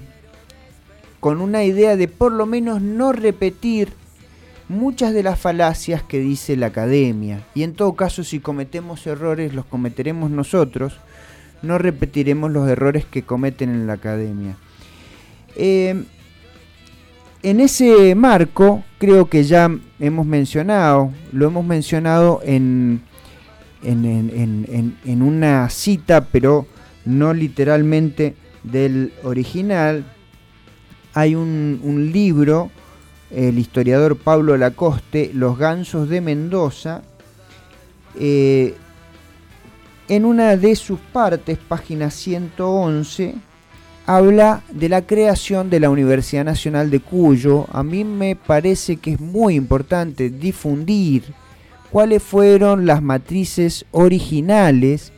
con una idea de por lo menos no repetir muchas de las falacias que dice la academia, y en todo caso si cometemos errores los cometeremos nosotros, no repetiremos los errores que cometen en la academia. Eh, en ese marco creo que ya hemos mencionado, lo hemos mencionado en, en, en, en, en una cita, pero no literalmente del original. Hay un, un libro, el historiador Pablo Lacoste, Los gansos de Mendoza, eh, en una de sus partes, página ciento once, habla de la creación de la Universidad Nacional de Cuyo. A mí me parece que es muy importante difundir cuáles fueron las matrices originales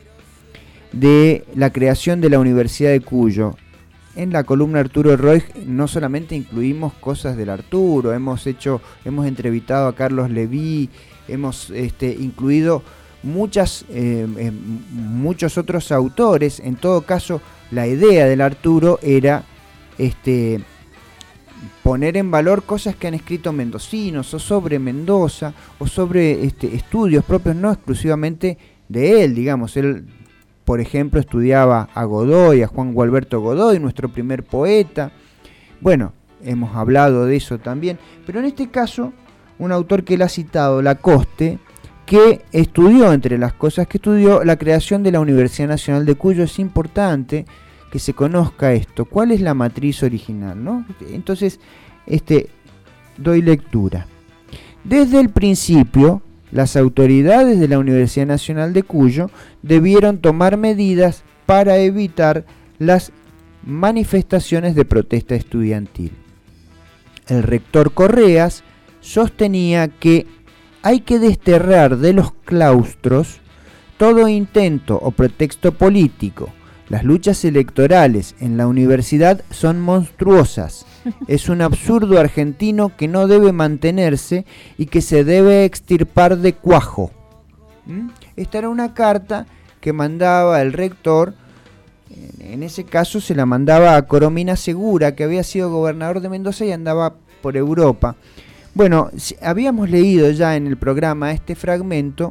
de la creación de la Universidad de Cuyo. En la columna Arturo Roig no solamente incluimos cosas del Arturo, hemos hecho, hemos entrevistado a Carlos Leví, hemos este, incluido muchas, eh, eh, muchos otros autores. En todo caso, la idea del Arturo era este, poner en valor cosas que han escrito mendocinos o sobre Mendoza o sobre este, estudios propios, no exclusivamente de él, digamos. Él, por ejemplo, estudiaba a Godoy, a Juan Gualberto Godoy, nuestro primer poeta. Bueno, hemos hablado de eso también, pero en este caso, un autor que él ha citado, Lacoste, que estudió, entre las cosas que estudió, la creación de la Universidad Nacional de Cuyo. Es importante que se conozca esto, cuál es la matriz original, ¿no? Entonces, este, doy lectura. Desde el principio, las autoridades de la Universidad Nacional de Cuyo debieron tomar medidas para evitar las manifestaciones de protesta estudiantil. El rector Correas sostenía que hay que desterrar de los claustros todo intento o pretexto político. Las luchas electorales en la universidad son monstruosas. Es un absurdo argentino que no debe mantenerse y que se debe extirpar de cuajo. ¿Mm? Esta era una carta que mandaba el rector. En ese caso se la mandaba a Coromina Segura, que había sido gobernador de Mendoza y andaba por Europa. Bueno, habíamos leído ya en el programa este fragmento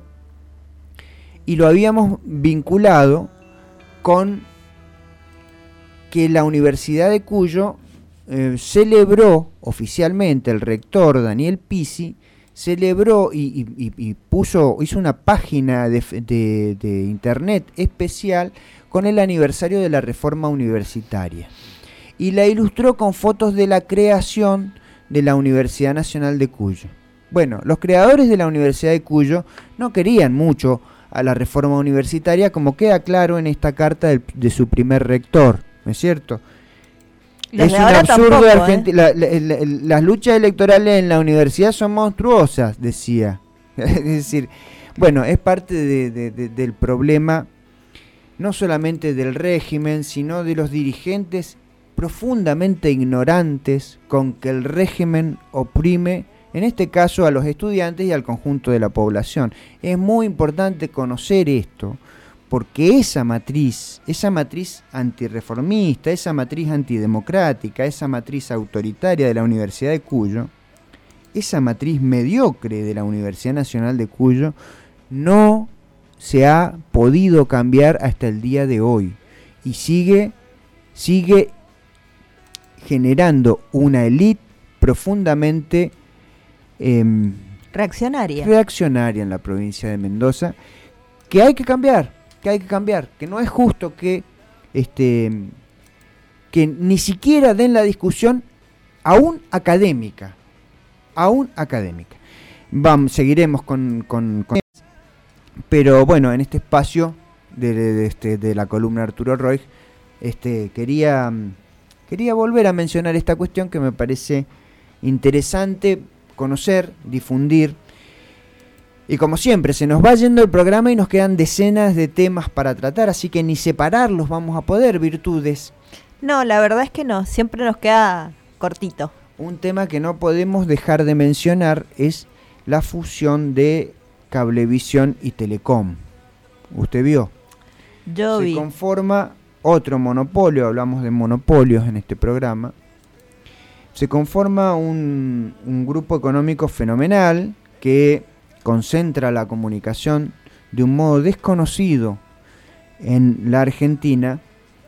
y lo habíamos vinculado con que la Universidad de Cuyo eh, celebró oficialmente, el rector Daniel Pisi celebró y, y, y puso, hizo una página de, de, de internet especial con el aniversario de la reforma universitaria y la ilustró con fotos de la creación de la Universidad Nacional de Cuyo. Bueno, los creadores de la Universidad de Cuyo no querían mucho a la reforma universitaria, como queda claro en esta carta del, de su primer rector, ¿no es cierto? Los es un absurdo Argenti- ¿eh? la, la, la, las luchas electorales en la universidad son monstruosas, decía. Es decir, bueno, es parte de, de, de, del problema no solamente del régimen, sino de los dirigentes profundamente ignorantes con que el régimen oprime, en este caso a los estudiantes y al conjunto de la población. Es muy importante conocer esto, porque esa matriz, esa matriz antirreformista, esa matriz antidemocrática, esa matriz autoritaria de la Universidad de Cuyo, esa matriz mediocre de la Universidad Nacional de Cuyo, no se ha podido cambiar hasta el día de hoy y sigue, sigue generando una élite profundamente eh, reaccionaria. reaccionaria en la provincia de Mendoza, que hay que cambiar, que hay que cambiar, que no es justo que este que ni siquiera den la discusión aún académica, aún académica. Vamos, seguiremos con, con, con pero bueno, en este espacio de, de, de, este, de la columna Arturo Roig, este quería quería volver a mencionar esta cuestión que me parece interesante conocer, difundir. Y como siempre, se nos va yendo el programa y nos quedan decenas de temas para tratar, así que ni separarlos vamos a poder, Virtudes. No, la verdad es que no, siempre nos queda cortito. Un tema que no podemos dejar de mencionar es la fusión de Cablevisión y Telecom. ¿Usted vio? Yo se vi. Se conforma otro monopolio, hablamos de monopolios en este programa. Se conforma un, un grupo económico fenomenal que concentra la comunicación de un modo desconocido en la Argentina.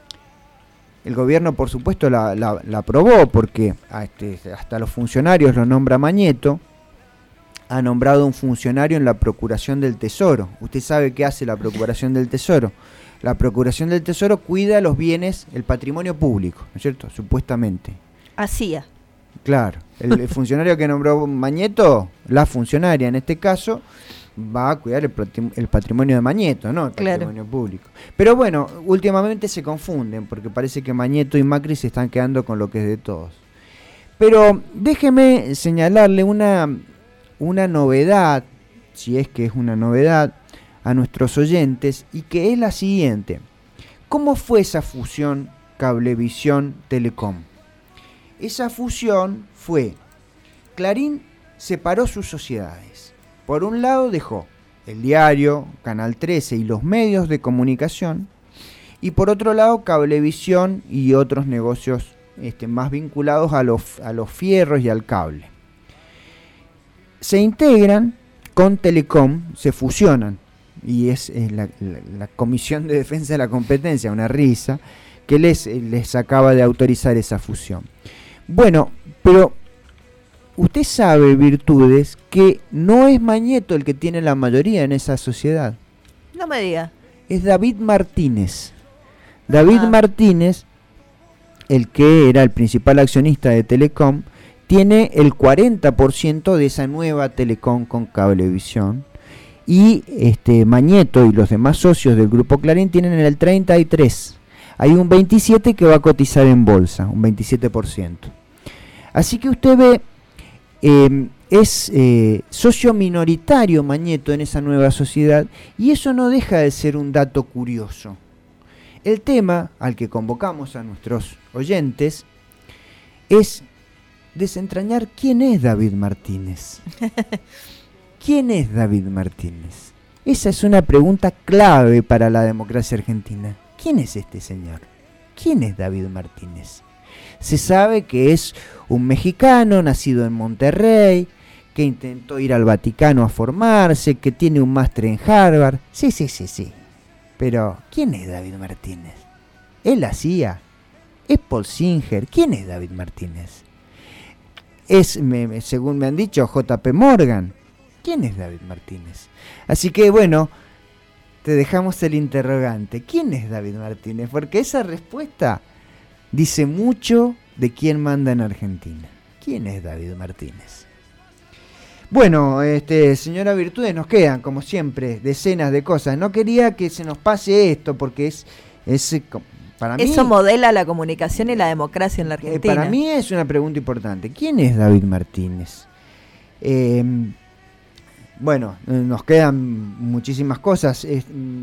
El gobierno, por supuesto, la, la, la aprobó porque este, hasta los funcionarios lo nombra Mañeto. Ha nombrado un funcionario en la Procuración del Tesoro. ¿Usted sabe qué hace la Procuración del Tesoro? La Procuración del Tesoro cuida los bienes, el patrimonio público, ¿no es cierto? Supuestamente. Hacía. Claro, el, el funcionario que nombró Mañeto, la funcionaria en este caso, va a cuidar el, el patrimonio de Mañeto, ¿no? El patrimonio claro. público. Pero bueno, últimamente se confunden porque parece que Mañeto y Macri se están quedando con lo que es de todos. Pero déjeme señalarle una, una novedad, si es que es una novedad, a nuestros oyentes, y que es la siguiente. ¿Cómo fue esa fusión Cablevisión-Telecom? Esa fusión fue, Clarín separó sus sociedades. Por un lado dejó el diario, Canal trece y los medios de comunicación, y por otro lado Cablevisión y otros negocios este, más vinculados a los, a los fierros y al cable. Se integran con Telecom, se fusionan, y es, es la, la, la Comisión de Defensa de la Competencia, una risa, que les, les acaba de autorizar esa fusión. Bueno, pero usted sabe, Virtudes, que no es Mañeto el que tiene la mayoría en esa sociedad. No me diga. Es David Martínez. David ah. Martínez, el que era el principal accionista de Telecom, tiene el cuarenta por ciento de esa nueva Telecom con Cablevisión. Y este Mañeto y los demás socios del Grupo Clarín tienen el treinta y tres por ciento. Hay un veintisiete por ciento que va a cotizar en bolsa, un veintisiete por ciento. Así que usted ve, eh, es eh, socio minoritario Mañeto en esa nueva sociedad, y eso no deja de ser un dato curioso. El tema al que convocamos a nuestros oyentes es desentrañar quién es David Martínez. ¿Quién es David Martínez? Esa es una pregunta clave para la democracia argentina. ¿Quién es este señor? ¿Quién es David Martínez? Se sabe que es un mexicano nacido en Monterrey, que intentó ir al Vaticano a formarse, que tiene un máster en Harvard. Sí, sí, sí, sí. Pero, ¿quién es David Martínez? ¿Es la C I A? ¿Es Paul Singer? ¿Quién es David Martínez? Es, me, según me han dicho, J P Morgan. ¿Quién es David Martínez? Así que, bueno, te dejamos el interrogante. ¿Quién es David Martínez? Porque esa respuesta dice mucho de quién manda en Argentina. ¿Quién es David Martínez? Bueno, este, señora Virtudes, nos quedan, como siempre, decenas de cosas. No quería que se nos pase esto, porque es, es para mí... Eso modela la comunicación y la democracia en la Argentina. Eh, para mí es una pregunta importante. ¿Quién es David Martínez? Eh, bueno, nos quedan muchísimas cosas. Es,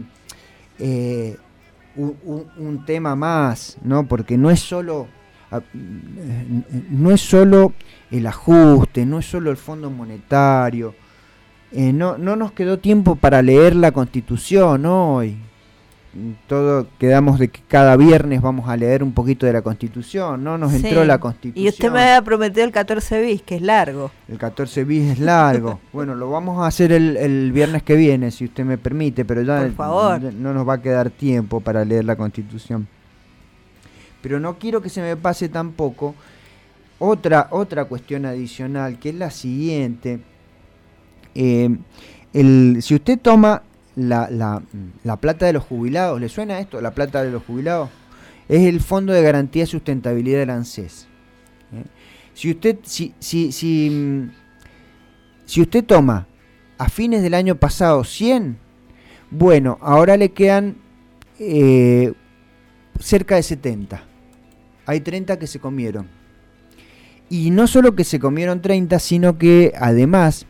eh, un, un, un tema más, ¿no? Porque no es solo... no es solo el ajuste, no es solo el Fondo Monetario, eh, no, no nos quedó tiempo para leer la Constitución hoy, todo quedamos de que cada viernes vamos a leer un poquito de la Constitución, ¿no? Nos entró Sí. la Constitución. Y usted me había prometido el catorce bis, que es largo. El catorce bis es largo. Bueno, lo vamos a hacer el, el viernes que viene, si usted me permite, pero ya, Por favor. ya no nos va a quedar tiempo para leer la Constitución. Pero no quiero que se me pase tampoco otra, otra cuestión adicional, que es la siguiente. Eh, el, si usted toma la, la, la plata de los jubilados, ¿le suena esto? La plata de los jubilados es el Fondo de Garantía y Sustentabilidad del ANSES. ¿Eh? Si usted, si, si, si, si usted toma a fines del año pasado cien, bueno, ahora le quedan eh, cerca de setenta. Hay treinta que se comieron. Y no solo que se comieron treinta, sino que además,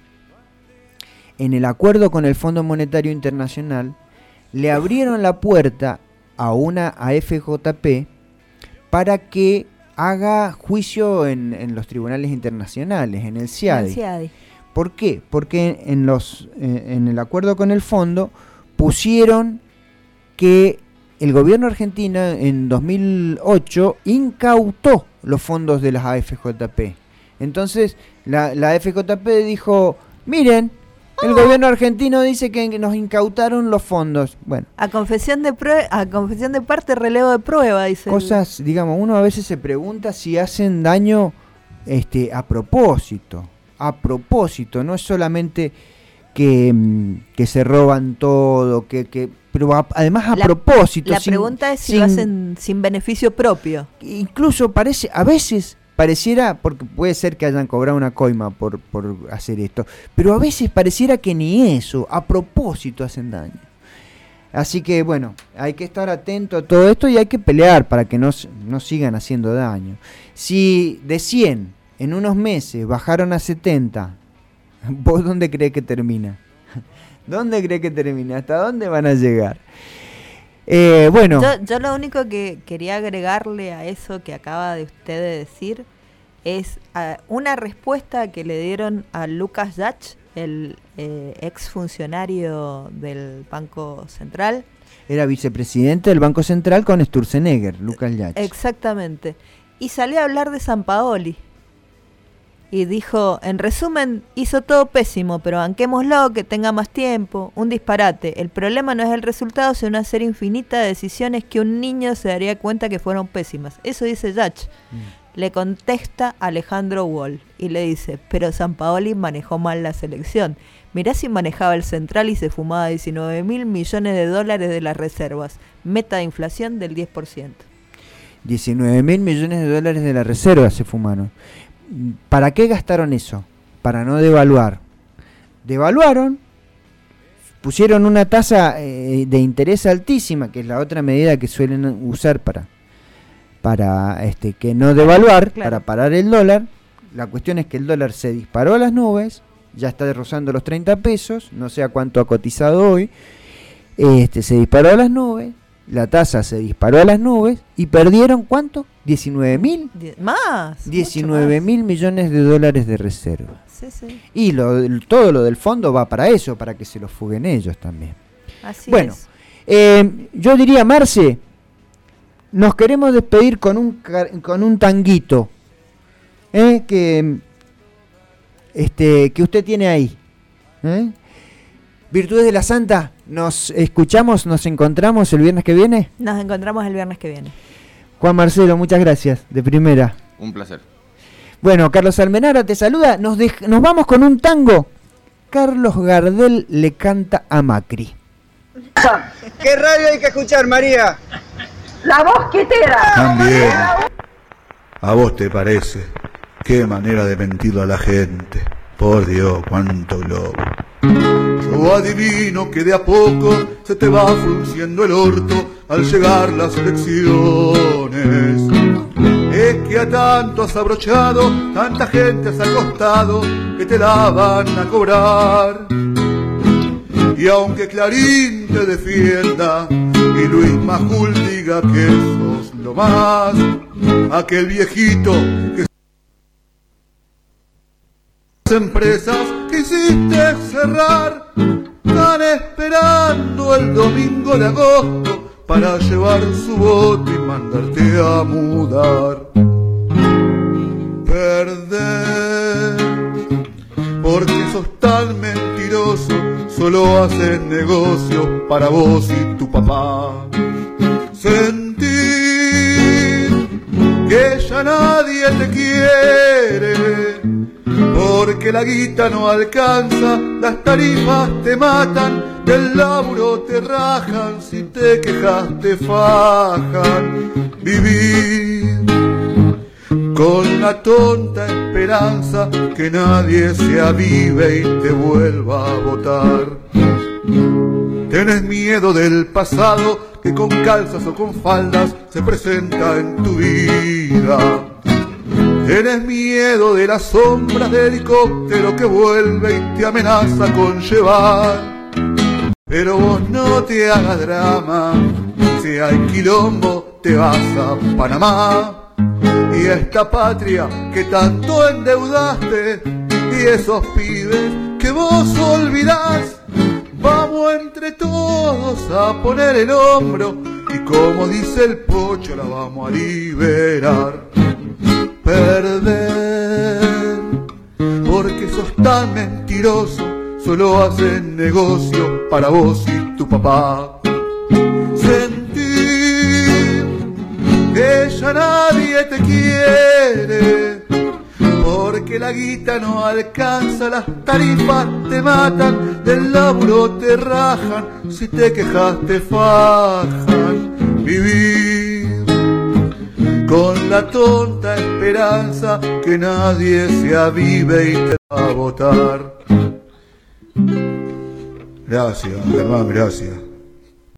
en el acuerdo con el Fondo Monetario Internacional, le abrieron la puerta a una A F J P para que haga juicio en, en los tribunales internacionales, en el C I A D I. El C I A D I. ¿Por qué? Porque en, los, eh, en el acuerdo con el fondo pusieron que el gobierno argentino en dos mil ocho incautó los fondos de las A F J P. Entonces la, la A F J P dijo, miren, el gobierno argentino dice que nos incautaron los fondos. Bueno, A confesión de prue- a confesión de parte, relevo de prueba, dice. el- cosas, digamos, uno a veces se pregunta si hacen daño este, a propósito. A propósito, no es solamente que, mm, que se roban todo, que, que pero a- además a La- propósito. La sin- pregunta es si sin- lo hacen sin beneficio propio. Incluso parece, a veces pareciera, porque puede ser que hayan cobrado una coima por, por hacer esto, pero a veces pareciera que ni eso, a propósito hacen daño. Así que bueno, hay que estar atento a todo esto y hay que pelear para que no, s- no sigan haciendo daño. Si de cien en unos meses bajaron a setenta, ¿vos dónde crees que termina? ¿Dónde crees que termina? ¿Hasta dónde van a llegar? Eh, bueno, Yo, yo lo único que quería agregarle a eso que acaba de usted de decir es ah, una respuesta que le dieron a Lucas Yach, el eh, ex funcionario del Banco Central. era vicepresidente del Banco Central con Sturzenegger, Lucas Yach. Exactamente. Y salió a hablar de Sampaoli. Y dijo, en resumen, hizo todo pésimo, pero banquémoslo, que tenga más tiempo. Un disparate. El problema no es el resultado, sino una serie infinita de decisiones que un niño se daría cuenta que fueron pésimas. Eso dice Yach. Mm. Le contesta Alejandro Wall y le dice, pero Sampaoli manejó mal la selección. Mirá si manejaba el Central y se fumaba diecinueve mil millones de dólares de las reservas. Meta de inflación del diez por ciento. diecinueve mil millones de dólares de la reserva se fumaron. ¿Para qué gastaron eso? Para no devaluar. Devaluaron, pusieron una tasa eh, de interés altísima, que es la otra medida que suelen usar para, para este, que no devaluar, claro, para parar el dólar. La cuestión es que el dólar se disparó a las nubes, ya está rozando los treinta pesos, no sé a cuánto ha cotizado hoy, este, se disparó a las nubes. La tasa se disparó a las nubes y perdieron ¿cuánto? diecinueve mil. Más. diecinueve mil millones de dólares de reserva. Sí, sí. Y lo, todo lo del fondo va para eso, para que se lo fuguen ellos también. Así bueno, es. Eh, yo diría, Marce, nos queremos despedir con un, con un tanguito ¿eh? que, este, que usted tiene ahí. ¿eh? Virtudes de la Santa, nos escuchamos, nos encontramos el viernes que viene. Nos encontramos el viernes que viene. Juan Marcelo, muchas gracias, de primera. Un placer. Bueno, Carlos Almenara te saluda, nos, dej- nos vamos con un tango. Carlos Gardel le canta a Macri. ¿Qué radio hay que escuchar, María? La Mosquitera. También. ¿A vos te parece? Qué manera de mentir a la gente. Por Dios, cuánto globo. Yo adivino que de a poco se te va frunciendo el orto al llegar las elecciones. Es que a tanto has abrochado, tanta gente has acostado, que te la van a cobrar. Y aunque Clarín te defienda y Luis Majul diga que sos lo más, aquel viejito que empresas que hiciste cerrar están esperando el domingo de agosto para llevar su voto y mandarte a mudar. Perder, porque sos tan mentiroso, solo haces negocios para vos y tu papá. Sentir que ya nadie te quiere, porque la guita no alcanza, las tarifas te matan, del laburo te rajan, si te quejas te fajan. Vivir con la tonta esperanza que nadie se avive y te vuelva a votar. Tenés miedo del pasado que con calzas o con faldas se presenta en tu vida. Tenés miedo de las sombras de helicóptero que vuelve y te amenaza con llevar. Pero vos no te hagas drama, si hay quilombo te vas a Panamá. Y esta patria que tanto endeudaste, y esos pibes que vos olvidás, vamos entre todos a poner el hombro, y como dice el Pocho la vamos a liberar. Perder, porque sos tan mentiroso, solo hacen negocio para vos y tu papá. Sentir que ya nadie te quiere, porque la guita no alcanza, las tarifas te matan, del laburo te rajan, si te quejas te fajan. Vivir con la tonta esperanza que nadie se avive y te va a votar. Gracias, Germán, gracias.